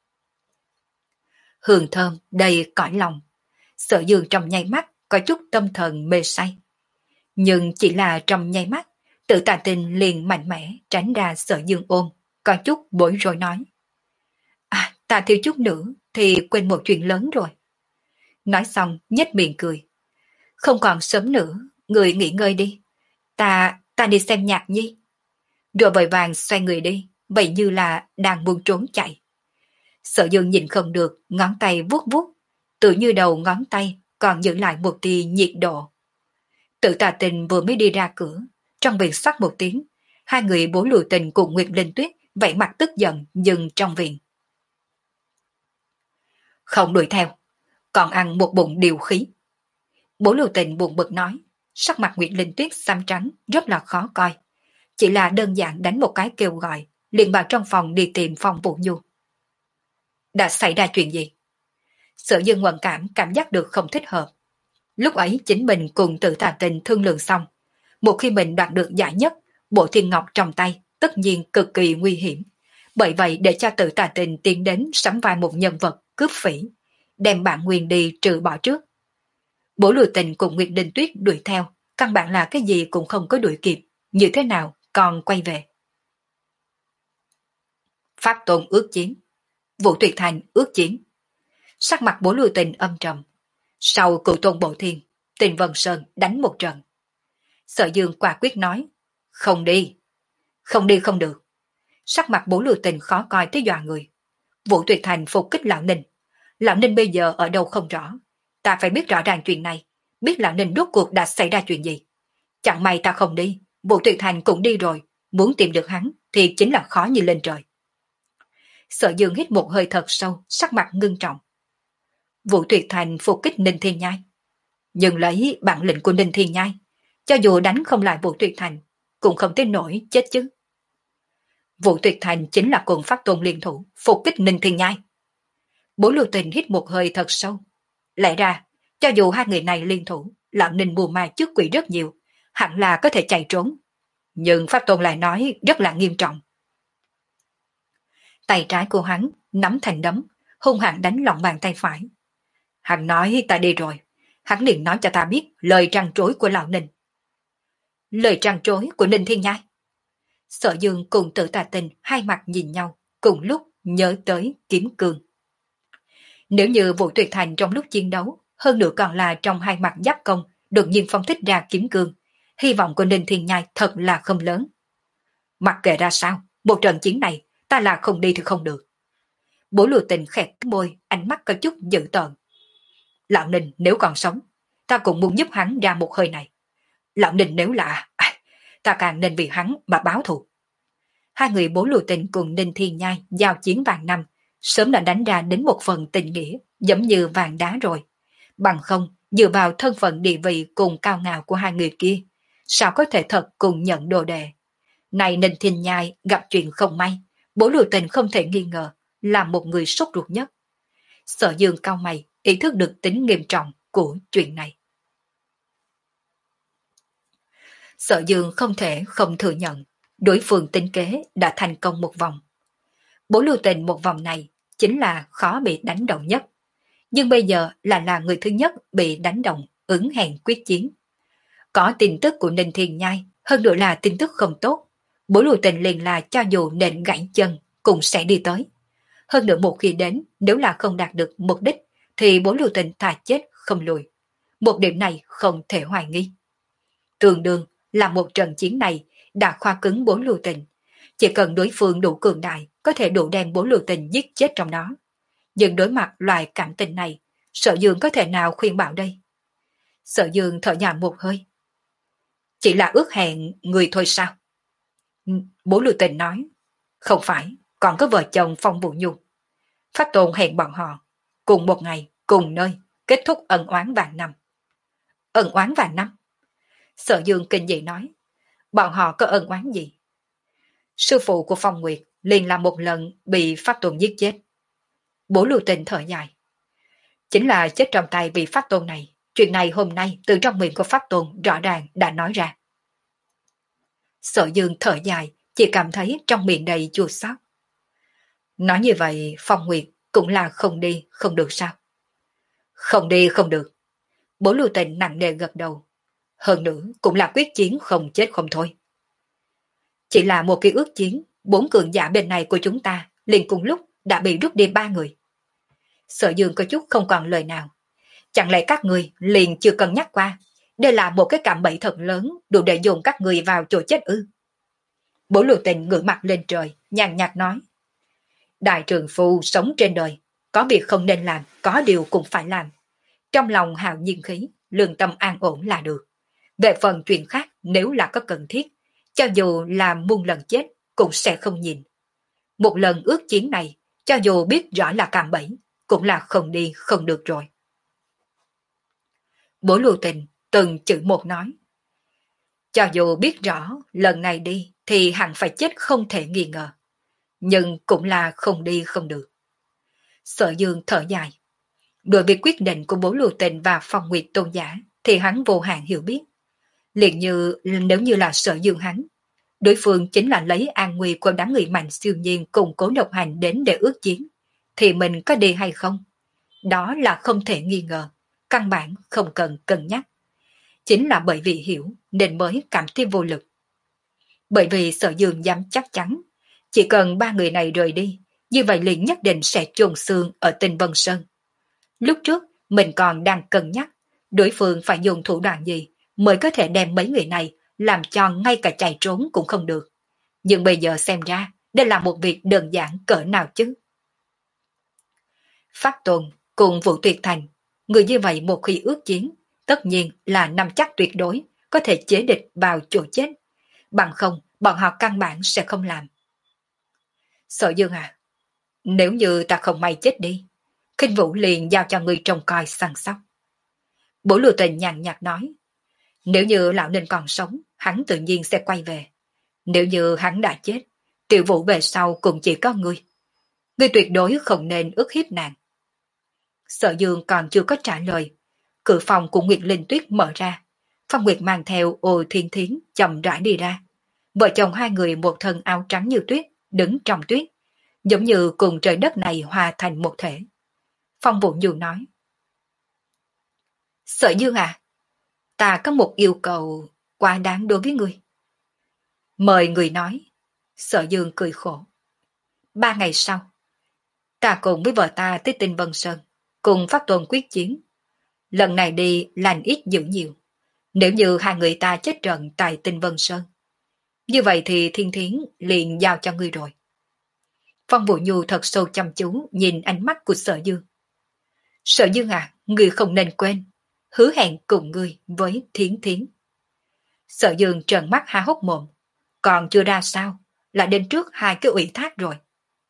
Hương thơm đầy cõi lòng, Sở Dương trong nháy mắt có chút tâm thần mê say. Nhưng chỉ là trong nháy mắt, Tử Tà Tình liền mạnh mẽ tránh ra Sở Dương ôm, có chút bối rối nói. À, ta thiếu chút nữa thì quên một chuyện lớn rồi. Nói xong nhếch miệng cười. Không còn sớm nữa, người nghỉ ngơi đi. Ta, ta đi xem nhạc nhi. Rồi vội vàng xoay người đi, vậy như là đang muốn trốn chạy. Sở Dương nhìn không được, ngón tay vuốt vuốt, tự như đầu ngón tay còn giữ lại một tia nhiệt độ. Tử Tà Tình vừa mới đi ra cửa, trong viện xoát một tiếng, hai người Bố Lưu Tình cùng Nguyệt Linh Tuyết vẫy mặt tức giận dừng trong viện. Không đuổi theo, còn ăn một bụng điều khí. Bố Lưu Tình buồn bực nói, sắc mặt Nguyệt Linh Tuyết xám trắng rất là khó coi. Chỉ là đơn giản đánh một cái kêu gọi, liền vào trong phòng đi tìm Phong Vũ Nhu. Đã xảy ra chuyện gì? Sở Dương ngoạn cảm cảm giác được không thích hợp. Lúc ấy chính mình cùng Tử Tà Tình thương lượng xong. Một khi mình đoạt được giải nhất, bộ thiên ngọc trong tay tất nhiên cực kỳ nguy hiểm. Bởi vậy để cho Tử Tà Tình tiến đến sắm vai một nhân vật cướp phỉ, đem bản nguyên đi trừ bỏ trước. Bố Lưu Tình cùng Nguyệt Linh Tuyết đuổi theo, căn bản là cái gì cũng không có đuổi kịp, như thế nào còn quay về. Pháp Tôn ước chiến, Vũ Tuyệt Thành ước chiến. Sắc mặt Bố Lưu Tình âm trầm. Sau cựu tôn bộ thiên, Tình Vân Sơn đánh một trận. Sở Dương quả quyết nói, không đi. Không đi không được. Sắc mặt Bố Lưu Tình khó coi tới dọa người. Vũ Tuyệt Thành phục kích Lão Ninh. Lão Ninh bây giờ ở đâu không rõ. Ta phải biết rõ ràng chuyện này, biết Lão Ninh rốt cuộc đã xảy ra chuyện gì. Chẳng may ta không đi, Vũ Tuyệt Thành cũng đi rồi, muốn tìm được hắn thì chính là khó như lên trời. Sở Dương hít một hơi thật sâu, sắc mặt ngưng trọng. Vũ Tuyệt Thành phục kích Ninh Thiên Nhai. Nhưng lấy bản lĩnh của Ninh Thiên Nhai, cho dù đánh không lại Vũ Tuyệt Thành, cũng không tới nổi chết chứ. Vũ Tuyệt Thành chính là cùng Pháp Tôn liên thủ, phục kích Ninh Thiên Nhai. Bố Lưu Tình hít một hơi thật sâu. Lẽ ra, cho dù hai người này liên thủ, Lão Ninh mù ma trước quỷ rất nhiều, hẳn là có thể chạy trốn. Nhưng Pháp Tôn lại nói rất là nghiêm trọng. Tay trái của hắn nắm thành đấm, hung hăng đánh lòng bàn tay phải. Hắn nói ta đi rồi, hắn liền nói cho ta biết lời trăn trối của Lão Ninh. Lời trăn trối của Ninh Thiên Nhai. Sở Dương cùng Tử Tà Tình hai mặt nhìn nhau, cùng lúc nhớ tới kiếm cương. Nếu như Vũ Tuyệt Thành trong lúc chiến đấu, hơn nữa còn là trong hai mặt giáp công, đột nhiên phong thích ra kiếm cương, hy vọng của Ninh Thiên Nhai thật là không lớn. Mặc kệ ra sao, một trận chiến này, ta là không đi thì không được. Bố Lưu Tình khẹt môi, ánh mắt có chút dữ tợn. Lão Ninh nếu còn sống, ta cũng muốn giúp hắn ra một hơi này. Lão Ninh nếu là, à, ta càng nên vì hắn mà báo thù. Hai người Bố Lưu Tình cùng Ninh Thiên Nhai giao chiến vàng năm, sớm đã đánh ra đến một phần tình nghĩa, giống như vàng đá rồi. Bằng không, dựa vào thân phận địa vị cùng cao ngạo của hai người kia, sao có thể thật cùng nhận đồ đề. Này Ninh Thiên Nhai gặp chuyện không may, Bố Lưu Tình không thể nghi ngờ là một người sốt ruột nhất. Sở Dương cao mày, ý thức được tính nghiêm trọng của chuyện này. Sở Dương không thể không thừa nhận, đối phương tính kế đã thành công một vòng. Bố Lưu Tình một vòng này chính là khó bị đánh động nhất. Nhưng bây giờ là là người thứ nhất bị đánh động, ứng hẹn quyết chiến. Có tin tức của Ninh Thiên Nhai, hơn nữa là tin tức không tốt. Bố Lưu Tình liền là cho dù nện gãy chân, cũng sẽ đi tới. Hơn nữa một khi đến, nếu là không đạt được mục đích, thì Bố Lưu Tình thà chết không lùi. Một điểm này không thể hoài nghi. Tương đương là một trận chiến này đã khoa cứng Bố Lưu Tình. Chỉ cần đối phương đủ cường đại, có thể đủ đem Bố Lưu Tình giết chết trong đó. Nhưng đối mặt loại cảm tình này, Sở Dương có thể nào khuyên bảo đây? Sở Dương thở dài một hơi. Chỉ là ước hẹn người thôi sao? Bố Lưu Tình nói. Không phải, còn có vợ chồng Phong Vũ Nhu. Pháp Tôn hẹn bọn họ, cùng một ngày, cùng nơi, kết thúc ân oán vạn năm. Ân oán vạn năm? Sở Dương kinh dị nói. Bọn họ có ân oán gì? Sư phụ của Phong Nguyệt liền làm một lần bị Pháp Tôn giết chết. Bố Lưu Tình thở dài. Chính là chết trong tay vị Pháp Tôn này. Chuyện này hôm nay từ trong miệng của Pháp Tôn rõ ràng đã nói ra. Sở Dương thở dài, chỉ cảm thấy trong miệng đầy chua xót. Nói như vậy Phong Nguyệt cũng là không đi không được sao? Không đi không được. Bố Lưu Tình nặng nề gật đầu. Hơn nữa cũng là quyết chiến không chết không thôi. Chỉ là một cái ước chiến, bốn cường giả bên này của chúng ta liền cùng lúc đã bị rút đi ba người. Sở Dương có chút không còn lời nào. Chẳng lẽ các người liền chưa cân nhắc qua, đây là một cái cạm bẫy thật lớn đủ để dùng các người vào chỗ chết ư? Bố Lưu Tình ngửa mặt lên trời, nhàn nhạt nói. Đại trường phu sống trên đời, có việc không nên làm, có điều cũng phải làm. Trong lòng hào nhiên khí, lương tâm an ổn là được. Về phần chuyện khác nếu là có cần thiết, cho dù là muôn lần chết cũng sẽ không nhìn. Một lần ước chiến này, cho dù biết rõ là cạm bẫy, cũng là không đi không được rồi. Bố Lưu Tình từng chữ một nói. Cho dù biết rõ lần này đi thì hẳn phải chết không thể nghi ngờ. Nhưng cũng là không đi không được. Sở Dương thở dài. Đối với quyết định của bố Lưu Tình và Phong Nguyệt tôn giả thì hắn vô hạn hiểu biết. Liền như nếu như là Sở Dương hắn, đối phương chính là lấy an nguy của đám người mạnh siêu nhiên cùng Cố Độc Hành đến để ước chiến, thì mình có đi hay không? Đó là không thể nghi ngờ, căn bản không cần cân nhắc. Chính là bởi vì hiểu nên mới cảm thấy vô lực. Bởi vì Sở Dương dám chắc chắn, chỉ cần ba người này rời đi, như vậy liền nhất định sẽ chôn xương ở Tinh Vân Sơn. Lúc trước mình còn đang cân nhắc đối phương phải dùng thủ đoạn gì mới có thể đem mấy người này làm cho ngay cả chạy trốn cũng không được. Nhưng bây giờ xem ra đây là một việc đơn giản cỡ nào chứ. Pháp Tôn cùng Vũ Tuyệt Thành, người như vậy một khi ước chiến, tất nhiên là nắm chắc tuyệt đối có thể chế địch vào chỗ chết. Bằng không, bọn họ căn bản sẽ không làm. Sở Dương à, nếu như ta không may chết đi, Khinh Vũ liền giao cho người trông coi săn sóc. Bố Lưu Tình nhàn nhạt nói, nếu như Lão Ninh còn sống, hắn tự nhiên sẽ quay về. Nếu như hắn đã chết, Tiểu Vũ về sau cũng chỉ có ngươi. Ngươi tuyệt đối không nên ức hiếp nàng. Sở Dương còn chưa có trả lời, cửa phòng của Nguyệt Linh Tuyết mở ra. Phong Nguyệt mang theo Ô Thiên Thiến chậm rãi đi ra. Vợ chồng hai người một thân áo trắng như tuyết, đứng trong tuyết, giống như cùng trời đất này hòa thành một thể. Phong Vũ Nhu nói, Sở Dương à, ta có một yêu cầu quá đáng đối với ngươi. Mời người nói. Sở Dương cười khổ. Ba ngày sau, ta cùng với vợ ta tới Tinh Vân Sơn, cùng Pháp Tôn quyết chiến. Lần này đi lành ít dữ nhiều. Nếu như hai người ta chết trận tại Tinh Vân Sơn, như vậy thì Thiên Thiến liền giao cho ngươi rồi. Phong Vũ Nhu thật sâu chăm chú nhìn ánh mắt của Sở Dương. Sở Dương à, ngươi không nên quên, hứa hẹn cùng ngươi với Thiến Thiến. Sở Dương trợn mắt há hốc mồm, còn chưa ra sao, là đến trước hai cái ủy thác rồi.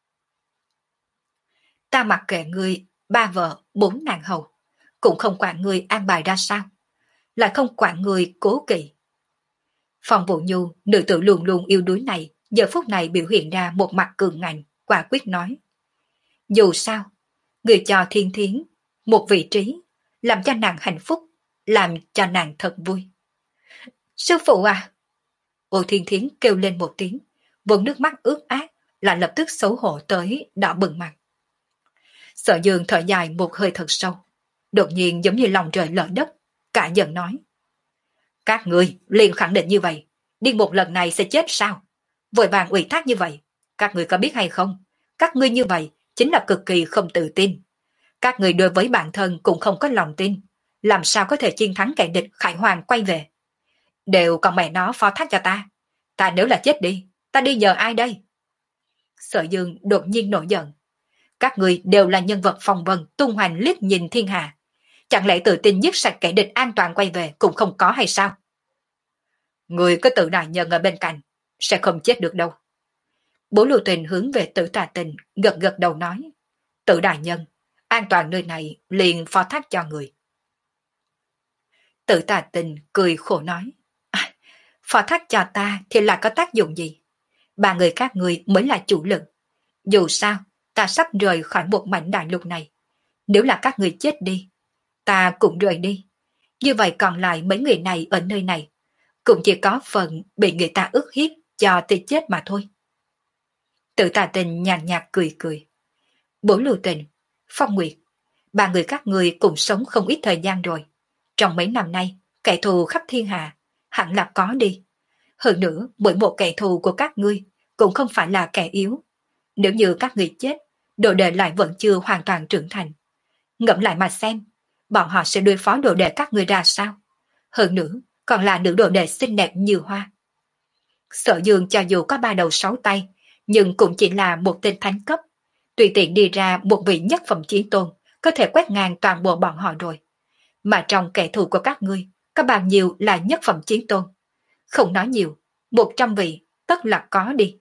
Ta mặc kệ ngươi, ba vợ, bốn nàng hầu, cũng không quản ngươi an bài ra sao, lại không quản ngươi cố kỵ. Phong Vũ Nhu, nữ tử luôn luôn yêu đuối này, giờ phút này biểu hiện ra một mặt cường ngạnh, quả quyết nói. Dù sao, người cho Thiên Thiến một vị trí, làm cho nàng hạnh phúc, làm cho nàng thật vui. Sư phụ à! Ô Thiên Thiến kêu lên một tiếng, vốn nước mắt ướt át, lại lập tức xấu hổ tới đỏ bừng mặt. Sở Dương thở dài một hơi thật sâu, đột nhiên giống như lòng trời lở đất, cả giận nói. Các người liền khẳng định như vậy, đi một lần này sẽ chết sao? Vội vàng ủy thác như vậy, các người có biết hay không? Các ngươi như vậy chính là cực kỳ không tự tin. Các người đối với bản thân cũng không có lòng tin, làm sao có thể chiến thắng kẻ địch Khải Hoàng quay về? Đều còn mẹ nó phó thác cho ta. Ta nếu là chết đi, ta đi nhờ ai đây? Sở Dương đột nhiên nổi giận. Các người đều là nhân vật phong vân tung hoành liếc nhìn thiên hạ. Chẳng lẽ tự tin giết sạch kẻ địch an toàn quay về cũng không có hay sao? Người có tự đại nhân ở bên cạnh, sẽ không chết được đâu. Bố Lưu Tình hướng về Tử Tà Tình gật gật đầu nói. Tử đại nhân, an toàn nơi này liền phó thác cho người. Tử Tà Tình cười khổ nói. À, phó thác cho ta thì là có tác dụng gì? Ba người các người mới là chủ lực. Dù sao, ta sắp rời khỏi một mảnh đại lục này. Nếu là các người chết đi, ta cũng rời đi. Như vậy còn lại mấy người này ở nơi này, cũng chỉ có phần bị người ta ức hiếp cho tới chết mà thôi. Tự Tà Tình nhàn nhạt cười cười. Bố Lưu Tình, Phong Nguyệt, ba người các người cùng sống không ít thời gian rồi. Trong mấy năm nay, kẻ thù khắp thiên hạ, hẳn là có đi. Hơn nữa, mỗi một kẻ thù của các ngươi cũng không phải là kẻ yếu. Nếu như các người chết, đồ đệ lại vẫn chưa hoàn toàn trưởng thành. Ngẫm lại mà xem, bọn họ sẽ đối phó đồ đệ các ngươi ra sao? Hơn nữa, còn là nữ đồ đệ xinh đẹp như hoa. Sở Dương cho dù có ba đầu sáu tay, nhưng cũng chỉ là một tên thánh cấp. Tùy tiện đi ra một vị nhất phẩm chí tôn, có thể quét ngang toàn bộ bọn họ rồi. Mà trong kẻ thù của các ngươi, có bao nhiêu là nhất phẩm chí tôn? Không nói nhiều, một trăm vị, tất là có đi.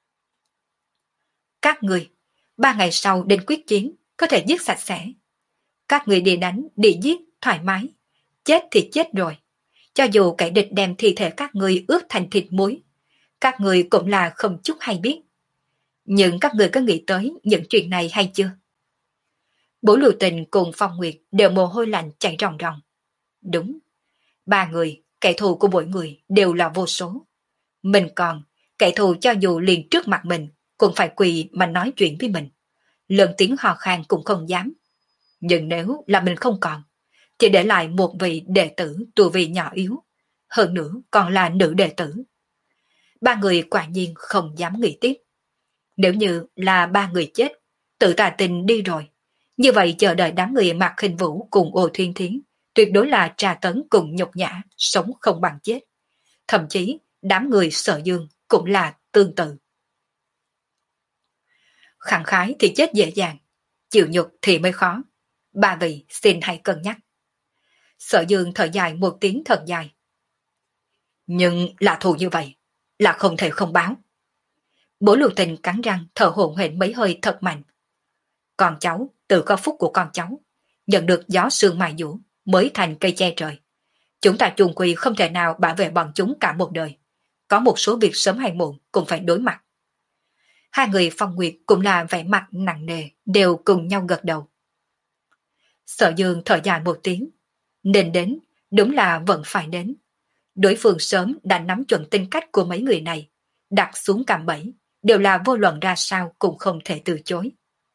Các ngươi, ba ngày sau đến quyết chiến, có thể giết sạch sẽ. Các ngươi đi đánh, đi giết, thoải mái. Chết thì chết rồi. Cho dù kẻ địch đem thi thể các ngươi ướp thành thịt muối, các ngươi cũng là không chút hay biết. Nhưng các ngươi có nghĩ tới những chuyện này hay chưa? Bố Lưu Tình cùng Phong Nguyệt đều mồ hôi lạnh chảy ròng ròng. Đúng, ba người, kẻ thù của mỗi người đều là vô số. Mình còn, kẻ thù cho dù liền trước mặt mình, cũng phải quỳ mà nói chuyện với mình. Lớn tiếng hò khan cũng không dám. Nhưng nếu là mình không còn, chỉ để lại một vị đệ tử tu vi nhỏ yếu, hơn nữa còn là nữ đệ tử. Ba người quả nhiên không dám nghĩ tiếp. Nếu như là ba người chết, Tự Tà Tình đi rồi, như vậy chờ đợi đám người Mạc Khinh Vũ cùng Ô Thiên Thiến tuyệt đối là trà tấn cùng nhục nhã, sống không bằng chết. Thậm chí đám người Sở Dương cũng là tương tự. Khẳng khái thì chết dễ dàng, chịu nhục thì mới khó. Ba vị xin hãy cân nhắc. Sở Dương thở dài một tiếng thật dài. Nhưng là thù như vậy, là không thể không báo. Bố Lưu Tình cắn răng thở hổn hển mấy hơi thật mạnh. Con cháu, từ có phúc của con cháu, nhận được gió sương mài dũa mới thành cây che trời. Chúng ta chung quy không thể nào bảo vệ bọn chúng cả một đời. Có một số việc sớm hay muộn cũng phải đối mặt. Hai người Phong Nguyệt cũng là vẻ mặt nặng nề, đều cùng nhau gật đầu. Sở Dương thở dài một tiếng. Nên đến, đúng là vẫn phải đến. Đối phương sớm đã nắm chuẩn tính cách của mấy người này, đặt xuống cạm bẫy, đều là vô luận ra sao cũng không thể từ chối.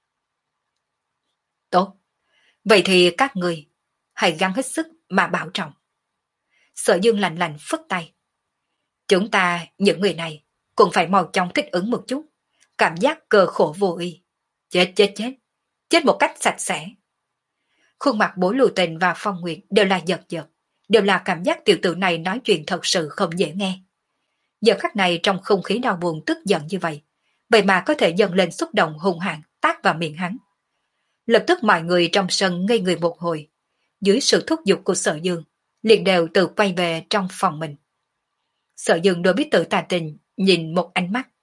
Tốt, vậy thì các người hãy gắng hết sức mà bảo trọng. Sở Dương lạnh lạnh phất tay. Chúng ta, những người này, cũng phải mau chóng thích ứng một chút. Cảm giác cơ khổ vô y. Chết chết chết, chết một cách sạch sẽ. Khuôn mặt Bố Lưu Tình và Phong Nguyệt đều là giật giật, đều là cảm giác tiểu tử này nói chuyện thật sự không dễ nghe. Giờ khắc này trong không khí đau buồn tức giận như vậy, vậy mà có thể dâng lên xúc động hung hãn tát vào miệng hắn. Lập tức mọi người trong sân ngây người một hồi, dưới sự thúc giục của Sở Dương, liền đều tự quay về trong phòng mình. Sở Dương đối với Tự Tà Tình nhìn một ánh mắt.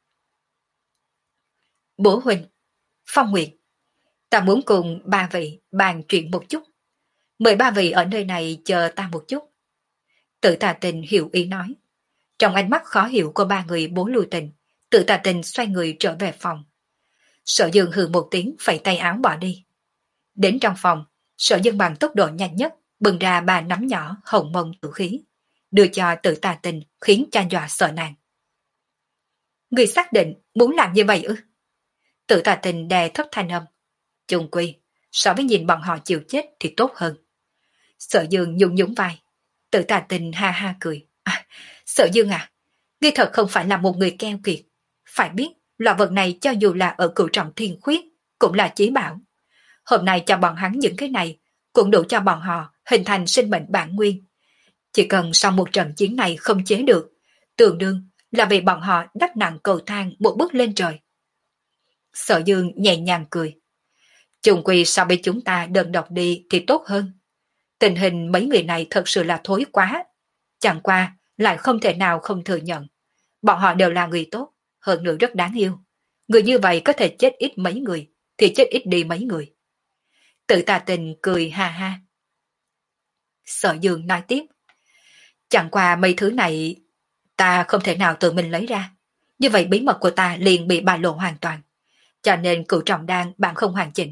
Bố huynh, Phong Nguyệt, ta muốn cùng ba vị bàn chuyện một chút. Mời ba vị ở nơi này chờ ta một chút. Tự Tà Tình hiểu ý nói. Trong ánh mắt khó hiểu của ba người Bố Lưu Tình, Tự Tà Tình xoay người trở về phòng. Sở Dương hừ một tiếng phẩy tay áo bỏ đi. Đến trong phòng, Sở Dương bằng tốc độ nhanh nhất bừng ra ba nắm nhỏ hồng mông tử khí, đưa cho Tự Tà Tình khiến cha dọa sợ nàng. Người xác định muốn làm như vậy ư? Tự Tà Tình đè thấp thanh âm. Chung quy, so với nhìn bọn họ chịu chết thì tốt hơn. Sở Dương nhún nhún vai. Tự Tà Tình ha ha cười. À, Sở Dương à, ngươi thật không phải là một người keo kiệt. Phải biết, loại vật này cho dù là ở cửu trọng thiên khuyết, cũng là chí bảo. Hôm nay cho bọn hắn những cái này, cũng đủ cho bọn họ hình thành sinh mệnh bản nguyên. Chỉ cần sau một trận chiến này không chế được, tương đương là vì bọn họ đắp nặng cầu thang một bước lên trời. Sở Dương nhẹ nhàng cười. Chung quy so với chúng ta đơn độc đi thì tốt hơn. Tình hình mấy người này thật sự là thối quá. Chẳng qua lại không thể nào không thừa nhận. Bọn họ đều là người tốt, hơn nữa rất đáng yêu. Người như vậy có thể chết ít mấy người, thì chết ít đi mấy người. Tự Tà Tình cười ha ha. Sở Dương nói tiếp. Chẳng qua mấy thứ này ta không thể nào tự mình lấy ra. Như vậy bí mật của ta liền bị bại lộ hoàn toàn. Cho nên cửu trọng đan bạn không hoàn chỉnh,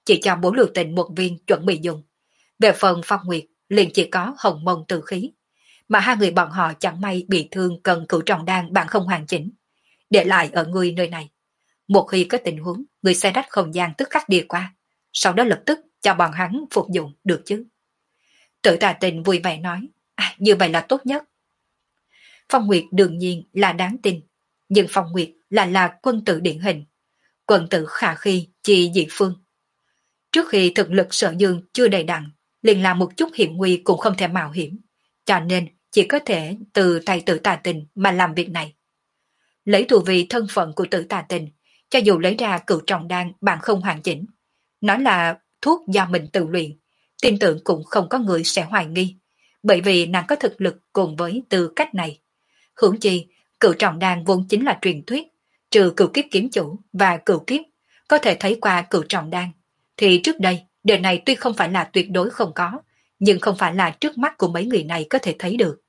chỉ cho Bố Lưu Tình một viên chuẩn bị dùng. Về phần Phong Nguyệt, liền chỉ có hồng mông tử khí, mà hai người bọn họ chẳng may bị thương cần cửu trọng đan bạn không hoàn chỉnh, để lại ở người nơi này. Một khi có tình huống, người xe rách không gian tức khắc đi qua, sau đó lập tức cho bọn hắn phục dụng được chứ. Tử Tà Tình vui vẻ nói, à, như vậy là tốt nhất. Phong Nguyệt đương nhiên là đáng tin, nhưng Phong Nguyệt là là quân tử điển hình, quân tử khả khi chi dị phương. Trước khi thực lực Sở Dương chưa đầy đặn, liền làm một chút hiểm nguy cũng không thể mạo hiểm, cho nên chỉ có thể từ tay Tử Tà Tình mà làm việc này. Lấy tù vì thân phận của Tử Tà Tình, cho dù lấy ra cửu trọng đan bạn không hoàn chỉnh, nó là thuốc do mình tự luyện, tin tưởng cũng không có người sẽ hoài nghi, bởi vì nàng có thực lực cùng với tư cách này. Huống chi, cửu trọng đan vốn chính là truyền thuyết, trừ cửu kiếp kiếm chủ và cửu kiếp có thể thấy qua cửu trọng đan, thì trước đây điều này tuy không phải là tuyệt đối không có, nhưng không phải là trước mắt của mấy người này có thể thấy được.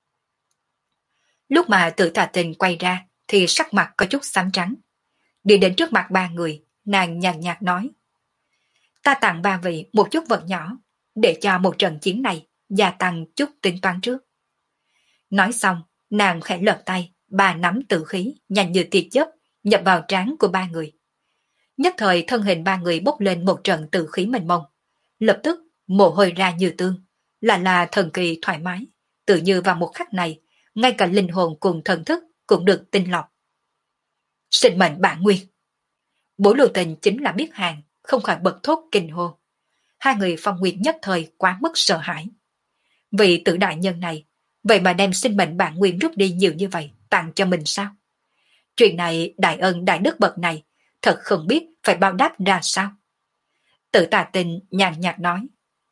Lúc mà Tử Tà Tình quay ra thì sắc mặt có chút xám trắng. Đi đến trước mặt ba người, nàng nhàn nhạt nói, ta tặng ba vị một chút vật nhỏ, để cho một trận chiến này gia tăng chút tính toán trước. Nói xong, nàng khẽ lật tay, ba nắm tử khí nhanh như tia chớp nhập vào trán của ba người. Nhất thời thân hình ba người bốc lên một trận tử khí mênh mông, lập tức mồ hôi ra như tương, là là thần kỳ thoải mái, tự như vào một khắc này, ngay cả linh hồn cùng thần thức cũng được tinh lọc. Sinh mệnh bản nguyên. Bố Lưu Tình chính là biết hàng, không khỏi bật thốt kinh hô. Hai người Phong Nguyệt nhất thời quá mức sợ hãi. Vì Tử đại nhân này, vậy mà đem sinh mệnh bản nguyên rút đi nhiều như vậy, tặng cho mình sao? Chuyện này đại ân đại đức bậc này, thật không biết phải báo đáp ra sao. Tử Tà Tình nhàn nhạt nói,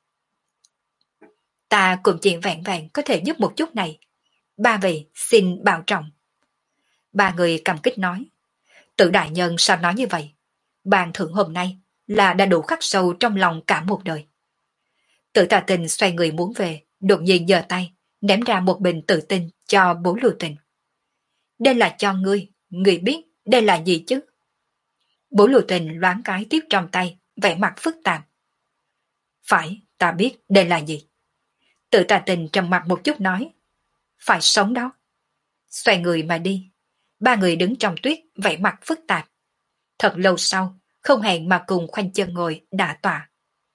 ta cũng chỉ vẹn vẹn có thể giúp một chút này, ba vị xin bảo trọng. Ba người cảm kích nói, Tử đại nhân sao nói như vậy? Bàn thưởng hôm nay là đã đủ khắc sâu trong lòng cả một đời. Tử Tà Tình xoay người muốn về, đột nhiên giơ tay, ném ra một bình tự tin cho Bố Lưu Tình. Đây là cho ngươi, ngươi biết đây là gì chứ? Bố Lưu Tình loáng cái tiếp trong tay, vẻ mặt phức tạp. Phải, ta biết đây là gì. Tử Tà Tình trầm mặt một chút nói, phải sống đó. Xoay người mà đi. Ba người đứng trong tuyết, vẻ mặt phức tạp. Thật lâu sau, không hẹn mà cùng khoanh chân ngồi đả tọa.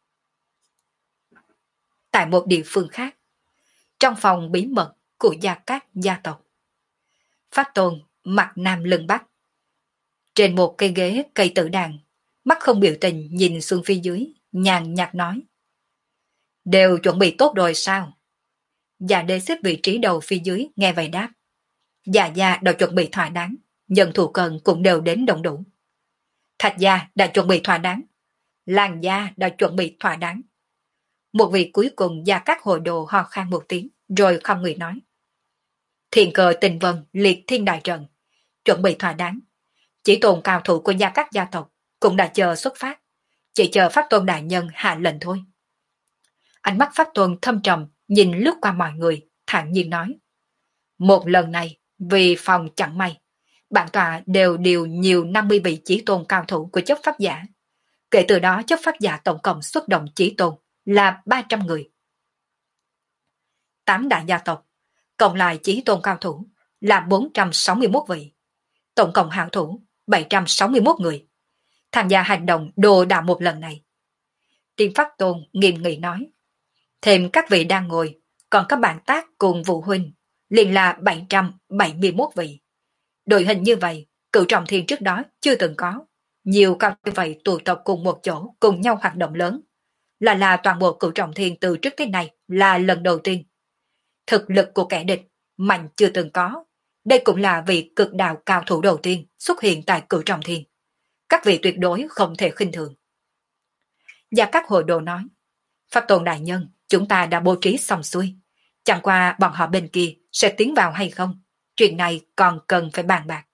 Tại một địa phương khác, trong phòng bí mật của Gia Cát gia tộc, Pháp Tôn mặt nam lưng bắc, trên một cây ghế cây tử đàn, mắt không biểu tình nhìn xuống phía dưới, nhàn nhạt nói, đều chuẩn bị tốt rồi sao? Già Đê xếp vị trí đầu phía dưới nghe vậy đáp, Già Gia đã chuẩn bị thỏa đáng, nhân thủ cần cũng đều đến đông đủ. Thạch Gia đã chuẩn bị thỏa đáng, Làng Gia đã chuẩn bị thỏa đáng. Một vị cuối cùng Gia Cát Hồ Đồ ho khan một tiếng, rồi không người nói, Thiên Cờ Tình Vân liệt thiên đại trận, chuẩn bị thỏa đáng. Chỉ tồn cao thủ của Gia Cát gia tộc cũng đã chờ xuất phát, chỉ chờ Pháp Tôn đại nhân hạ lệnh thôi. Ánh mắt Pháp Tôn thâm trầm nhìn lướt qua mọi người, thản nhiên nói, một lần này vì phòng chẳng may, bản tọa đều điều nhiều năm mươi vị chí tôn cao thủ của chấp pháp giả. Kể từ đó chấp pháp giả tổng cộng xuất động chí tôn là ba trăm người. Tám đại gia tộc, cộng lại chí tôn cao thủ là bốn trăm sáu mươi mốt vị. Tổng cộng hảo thủ bảy trăm sáu mươi mốt người. Tham gia hành động đồ đạo một lần này. Tiên Pháp Tôn nghiêm nghị nói, thêm các vị đang ngồi, còn các bạn tác cùng vụ huynh, liền là bảy trăm bảy mươi mốt vị. Đội hình như vậy, cửu trọng thiên trước đó chưa từng có. Nhiều cao như vậy tụ tập cùng một chỗ, cùng nhau hoạt động lớn. Là là toàn bộ cửu trọng thiên từ trước tới nay là lần đầu tiên. Thực lực của kẻ địch, mạnh chưa từng có. Đây cũng là vị cực đạo cao thủ đầu tiên xuất hiện tại cửu trọng thiên. Các vị tuyệt đối không thể khinh thường. Gia Cát Hồ Đồ nói, Pháp Tôn đại nhân, chúng ta đã bố trí xong xuôi. Chẳng qua bọn họ bên kia sẽ tiến vào hay không, chuyện này còn cần phải bàn bạc.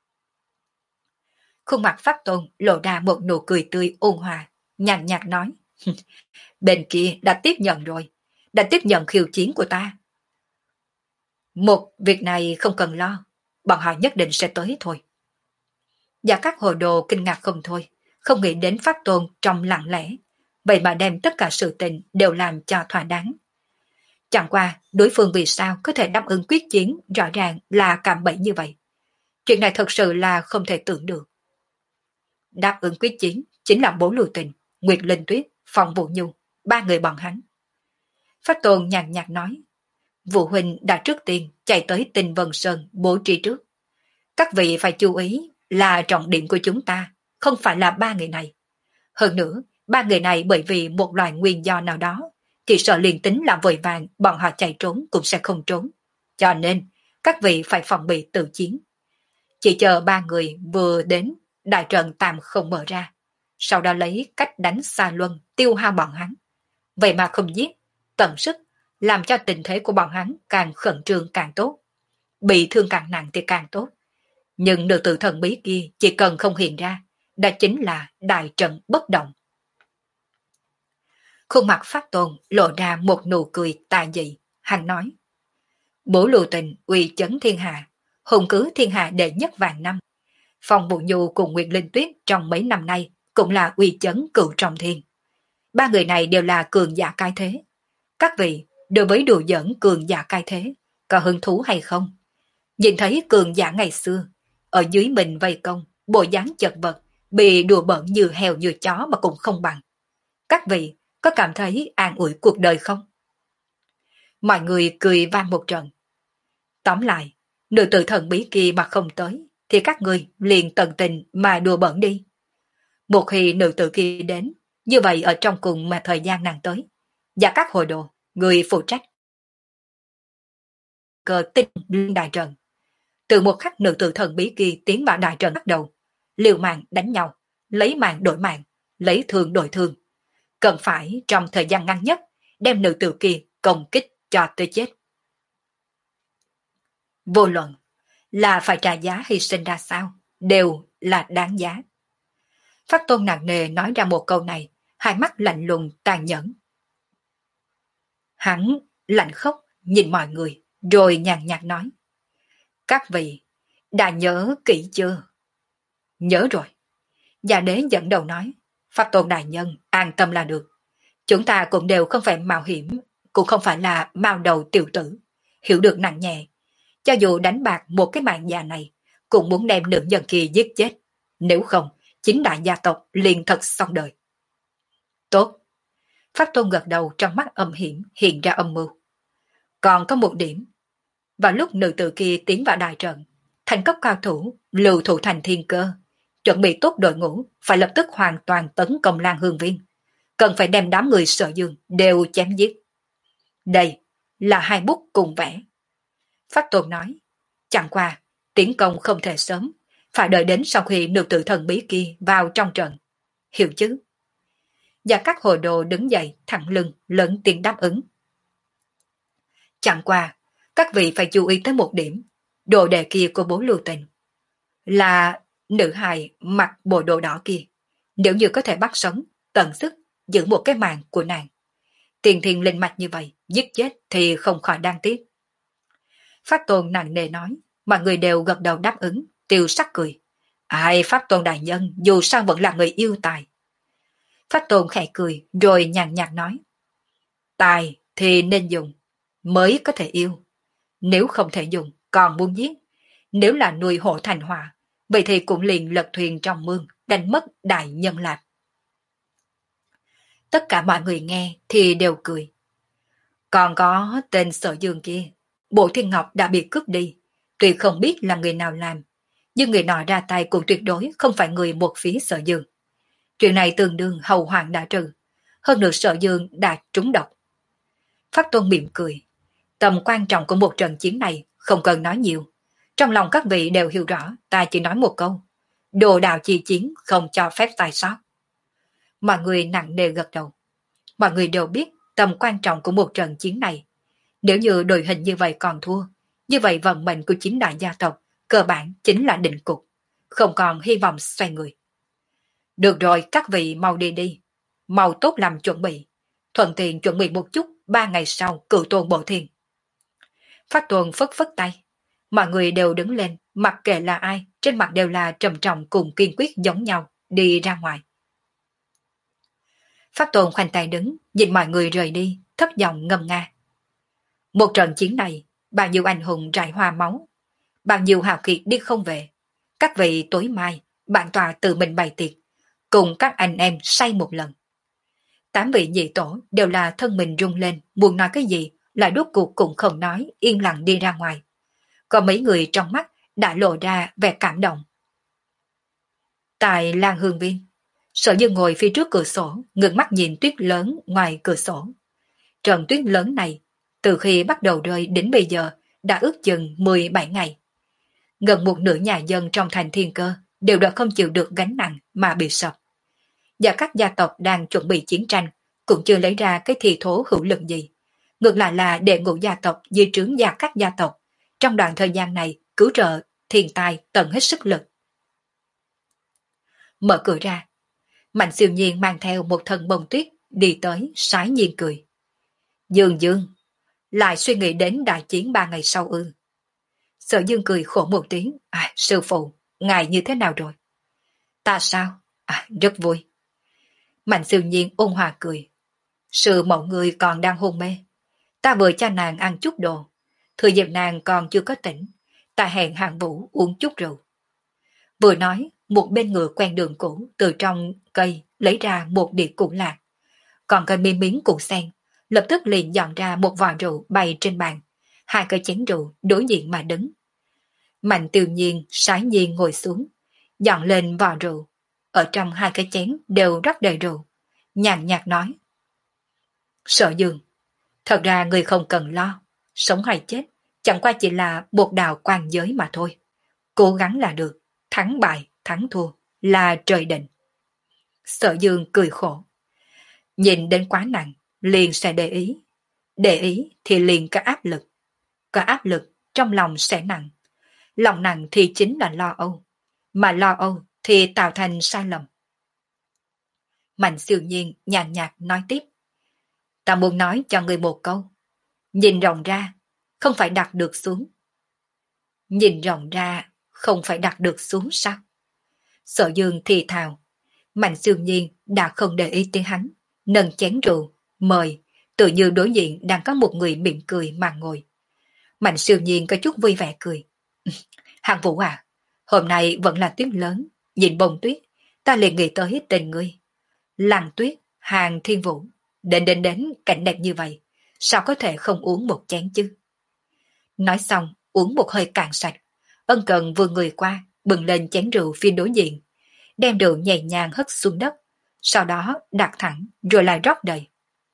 Khuôn mặt Pháp Tôn lộ ra một nụ cười tươi ôn hòa, nhàn nhạt nói, bên kia đã tiếp nhận rồi, đã tiếp nhận khiêu chiến của ta. Một việc này không cần lo, bọn họ nhất định sẽ tới thôi. Gia Cát Hồ Đồ kinh ngạc không thôi, không nghĩ đến Pháp Tôn trong lặng lẽ, vậy mà đem tất cả sự tình đều làm cho thỏa đáng. Chẳng qua, đối phương vì sao có thể đáp ứng quyết chiến rõ ràng là cạm bẫy như vậy. Chuyện này thật sự là không thể tưởng được. Đáp ứng quyết chiến chính là Bố Lưu Tình, Nguyệt Linh Tuyết, Phong Vũ Nhu, ba người bọn hắn. Pháp Tôn nhàn nhạt nói, Vũ Huynh đã trước tiên chạy tới Tinh Vân Sơn bố trí trước. Các vị phải chú ý là trọng điểm của chúng ta, không phải là ba người này. Hơn nữa, ba người này bởi vì một loại nguyên do nào đó, chỉ sợ liền tính là vội vàng bọn họ chạy trốn cũng sẽ không trốn. Cho nên, các vị phải phòng bị tự chiến. Chỉ chờ ba người vừa đến, đại trận tạm không mở ra. Sau đó lấy cách đánh xa luân, tiêu hao bọn hắn. Vậy mà không giết, tận sức, làm cho tình thế của bọn hắn càng khẩn trương càng tốt. Bị thương càng nặng thì càng tốt. Nhưng nữ tử thần bí kia chỉ cần không hiện ra, đó chính là đại trận bất động. Khuôn mặt Pháp Tôn lộ ra một nụ cười tà dị, hắn nói. Bố Lưu Tình uy chấn thiên hạ, hùng cứ thiên hạ đệ nhất vạn năm. Phong Vũ Nhu cùng Nguyệt Linh Tuyết trong mấy năm nay cũng là uy chấn cửu trọng thiên. Ba người này đều là cường giả cai thế. Các vị, đối với đùa giỡn cường giả cai thế, có hứng thú hay không? Nhìn thấy cường giả ngày xưa, ở dưới mình vây công, bộ dáng chật vật, bị đùa bỡn như heo như chó mà cũng không bằng. Các vị, có cảm thấy an ủi cuộc đời không? Mọi người cười vang một trận. Tóm lại, nữ tử thần bí kia mà không tới, thì các người liền tận tình mà đùa bỡn đi. Một khi nữ tử kia đến, như vậy ở trong cùng mà thời gian nàng tới. Và các hội đồ, người phụ trách. Cờ tinh lên đại trận. Từ một khắc nữ tử thần bí kia tiến vào đại trận bắt đầu, liều mạng đánh nhau, lấy mạng đổi mạng, lấy thương đổi thương. Cần phải trong thời gian ngắn nhất, đem nữ tử kia công kích cho tới chết. Vô luận là phải trả giá hy sinh ra sao, đều là đáng giá. Pháp Tôn nặng nề nói ra một câu này, hai mắt lạnh lùng tàn nhẫn. Hắn lạnh khóc nhìn mọi người, rồi nhàn nhạt nói. Các vị, đã nhớ kỹ chưa? Nhớ rồi. Gia đế dẫn đầu nói, Pháp Tôn đại nhân an tâm là được. Chúng ta cũng đều không phải mạo hiểm, cũng không phải là mao đầu tiểu tử, hiểu được nặng nhẹ. Cho dù đánh bạc một cái mạng già này, cũng muốn đem nữ nhân kia giết chết. Nếu không, chính đại gia tộc liền thật xong đời. Tốt. Pháp Tôn gật đầu, trong mắt âm hiểm hiện ra âm mưu. Còn có một điểm. Vào lúc nữ tử kia tiến vào đại trận, thành cấp cao thủ, lưu thủ thành thiên cơ, chuẩn bị tốt đội ngũ, phải lập tức hoàn toàn tấn công Lan Hương Viên. Cần phải đem đám người Sở Dương đều chém giết. Đây là hai bút cùng vẽ. Pháp Tôn nói, chẳng qua, tiến công không thể sớm, phải đợi đến sau khi nữ tử thần bí kia vào trong trận. Hiểu chứ? Và các hồ đồ đứng dậy thẳng lưng lớn tiếng đáp ứng. Chẳng qua, các vị phải chú ý tới một điểm, đồ đề kia của Bố Lưu Tình. Là nữ hài mặc bộ đồ đỏ kia, nếu như có thể bắt sống, tận sức giữ một cái mạng của nàng. Tiền thiên linh mạch như vậy, giết chết thì không khỏi đáng tiếc. Pháp Tôn nặng nề nói, mọi người đều gật đầu đáp ứng, tiêu sắc cười. Ai Pháp Tôn đại nhân dù sao vẫn là người yêu tài. Pháp Tôn khẽ cười rồi nhàn nhạt nói. Tài thì nên dùng, mới có thể yêu. Nếu không thể dùng, còn muốn giết. Nếu là nuôi hộ thành họa, vậy thì cũng liền lật thuyền trong mương, đánh mất đại nhân lạc. Tất cả mọi người nghe thì đều cười. Còn có tên Sở Dương kia, Bộ Thiên Ngọc đã bị cướp đi, tuy không biết là người nào làm, nhưng người nọ ra tay cũng tuyệt đối không phải người một phía Sở Dương. Chuyện này tương đương hầu hoàng đã trừ, hơn nữa Sở Dương đã trúng độc. Pháp Tôn mỉm cười, tầm quan trọng của một trận chiến này không cần nói nhiều. Trong lòng các vị đều hiểu rõ, ta chỉ nói một câu. Đồ đào chi chiến không cho phép sai sót. Mọi người nặng nề gật đầu. Mọi người đều biết tầm quan trọng của một trận chiến này. Nếu như đội hình như vậy còn thua, như vậy vận mệnh của chính đại gia tộc cơ bản chính là định cục, không còn hy vọng xoay người. Được rồi, các vị mau đi đi, mau tốt làm chuẩn bị, thuận tiện chuẩn bị một chút, ba ngày sau cửu tôn bộ thiên. Pháp Tôn phất phất tay, mọi người đều đứng lên, mặc kệ là ai, trên mặt đều là trầm trọng cùng kiên quyết giống nhau, đi ra ngoài. Phát Tôn khoanh tay đứng, nhìn mọi người rời đi, thấp giọng ngâm nga. Một trận chiến này, bao nhiêu anh hùng trải hoa máu, bao nhiêu hào kiệt đi không về. Các vị tối mai, bản tòa tự mình bày tiệc, cùng các anh em say một lần. Tám vị nhị tổ đều là thân mình rung lên, muốn nói cái gì, lại đốt cuộc cũng không nói, yên lặng đi ra ngoài. Có mấy người trong mắt đã lộ ra vẻ cảm động. Tại Lan Hương Viên, Sở Dương ngồi phía trước cửa sổ, ngước mắt nhìn tuyết lớn ngoài cửa sổ. Trận tuyết lớn này, từ khi bắt đầu rơi đến bây giờ, đã ước chừng mười bảy ngày. Gần một nửa nhà dân trong thành Thiên Cơ đều đã không chịu được gánh nặng mà bị sập. Và các gia tộc đang chuẩn bị chiến tranh cũng chưa lấy ra cái thi thố hữu lực gì. Ngược lại là đệ ngũ gia tộc di trướng và các gia tộc trong đoạn thời gian này cứu trợ thiên tai tận hết sức lực. Mở cửa ra, Mạnh Siêu Nhiên mang theo một thân bông tuyết đi tới, sái nhiên cười. Dương Dương, lại suy nghĩ đến đại chiến ba ngày sau ư? Sở Dương cười khổ một tiếng. À, sư phụ, ngài như thế nào rồi? Ta sao? À, rất vui. Mạnh Siêu Nhiên ôn hòa cười. Sư mẫu người còn đang hôn mê. Ta vừa cho nàng ăn chút đồ. Thừa dịp nàng còn chưa có tỉnh, ta hẹn Hạng Vũ uống chút rượu. Vừa nói, một bên ngựa quen đường cũ từ trong cây lấy ra một đĩa củ lạc. Còn cây miếng miếng củ sen, lập tức liền dọn ra một vò rượu bày trên bàn. Hai cái chén rượu đối diện mà đứng. Mạnh Tiêu Nhiên sái nhiên ngồi xuống, dọn lên vò rượu. Ở trong hai cái chén đều rất đầy rượu. Nhàn nhạt nói. Sở Dương, thật ra người không cần lo. Sống hay chết, chẳng qua chỉ là một đạo quan giới mà thôi. Cố gắng là được. Thắng bại, thắng thua là trời định. Sở Dương cười khổ. Nhìn đến quá nặng, liền sẽ để ý. Để ý thì liền có áp lực. Có áp lực, trong lòng sẽ nặng. Lòng nặng thì chính là lo âu. Mà lo âu thì tạo thành sai lầm. Mạnh Siêu Nhiên nhàn nhạt nói tiếp. Ta muốn nói cho người một câu. Nhìn rộng ra, không phải đặt được xuống. Nhìn rộng ra, không phải đặt được xuống sao? Sở Dương thì thào. Mạnh Siêu Nhiên đã không để ý tới hắn. Nâng chén rượu, mời, tự như đối diện đang có một người mỉm cười mà ngồi. Mạnh Siêu Nhiên có chút vui vẻ cười. Hàng Vũ à, hôm nay vẫn là tuyết lớn, nhìn bông tuyết, ta liền nghĩ tới tình ngươi. Làng tuyết, hàng thiên vũ, đến đến đến cảnh đẹp như vậy, sao có thể không uống một chén chứ? Nói xong, uống một hơi cạn sạch, ân cần vừa người qua, bừng lên chén rượu phía đối diện, đem rượu nhẹ nhàng hất xuống đất, sau đó đặt thẳng rồi lại rót đầy.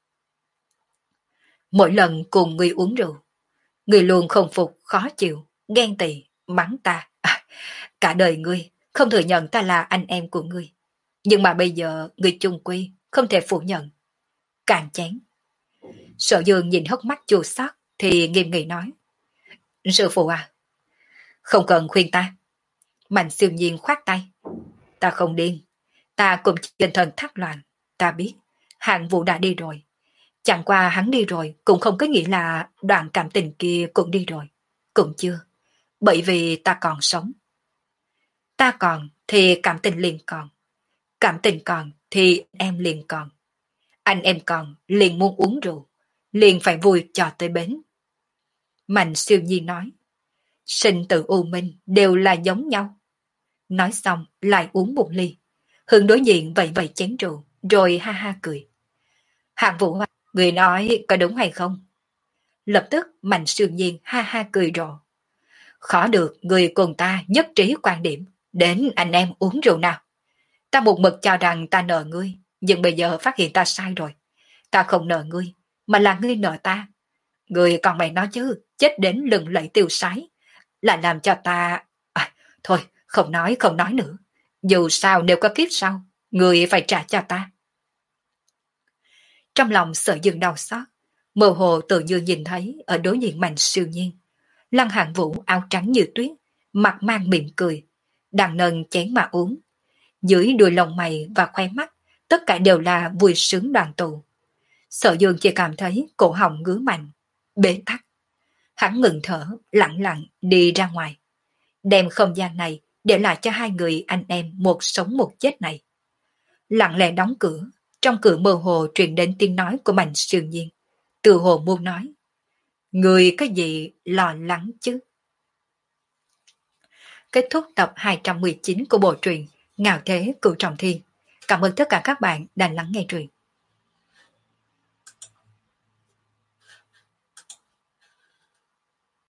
Mỗi lần cùng ngươi uống rượu, ngươi luôn không phục, khó chịu, ghen tị, mắng ta. À, cả đời ngươi không thừa nhận ta là anh em của ngươi. Nhưng mà bây giờ ngươi chung quy không thể phủ nhận. Càng chán. Sở Dương nhìn hốc mắt chua xót thì nghiêm nghị nói. Sư phụ à, không cần khuyên ta. Mạnh Siêu Nhiên khoát tay. Ta không điên. Ta cũng tinh thần thác loạn. Ta biết Hạng Vũ đã đi rồi. Chẳng qua hắn đi rồi cũng không có nghĩa là đoạn cảm tình kia cũng đi rồi. Cũng chưa. Bởi vì ta còn sống. Ta còn thì cảm tình liền còn. Cảm tình còn thì em liền còn. Anh em còn liền muốn uống rượu. Liền phải vui cho tới bến. Mạnh Siêu Nhiên nói. Sinh tử u minh đều là giống nhau. Nói xong lại uống một ly. Hướng đối diện vậy vậy chén rượu. Rồi ha ha cười. Hạng Vũ, người nói có đúng hay không? Lập tức Mạnh Siêu Nhiên ha ha cười rộ. Khó được người cùng ta nhất trí quan điểm. Đến anh em uống rượu nào. Ta một mực cho rằng ta nợ ngươi. Nhưng bây giờ phát hiện ta sai rồi. Ta không nợ ngươi. Mà là ngươi nợ ta. Ngươi còn mày nói chứ. Chết đến lừng lẫy tiêu sái. Là làm cho ta... À, thôi không nói không nói nữa. Dù sao nếu có kiếp sau. Ngươi phải trả cho ta. Trong lòng Sở Dương đau xót. Mơ hồ tự như nhìn thấy ở đối diện Mạnh Siêu Nhiên. Lăng Hạng Vũ áo trắng như tuyết. Mặt mang mỉm cười. Đang nâng chén mà uống. Dưới đuôi lông mày và khoe mắt, tất cả đều là vui sướng đoàn tụ. Sở Dương chỉ cảm thấy cổ họng ngứa mạnh, bế tắc. Hắn ngừng thở, lặng lặng đi ra ngoài. Đem không gian này để lại cho hai người anh em một sống một chết này. Lặng lẽ đóng cửa, Trong cửa mơ hồ truyền đến tiếng nói của Mạnh Sương Nhiên. Từ hồ muốn nói. Người có gì lo lắng chứ? Kết thúc tập hai trăm mười chín của bộ truyện Ngạo Thế Cửu Trọng Thiên. Cảm ơn tất cả các bạn đã lắng nghe truyện.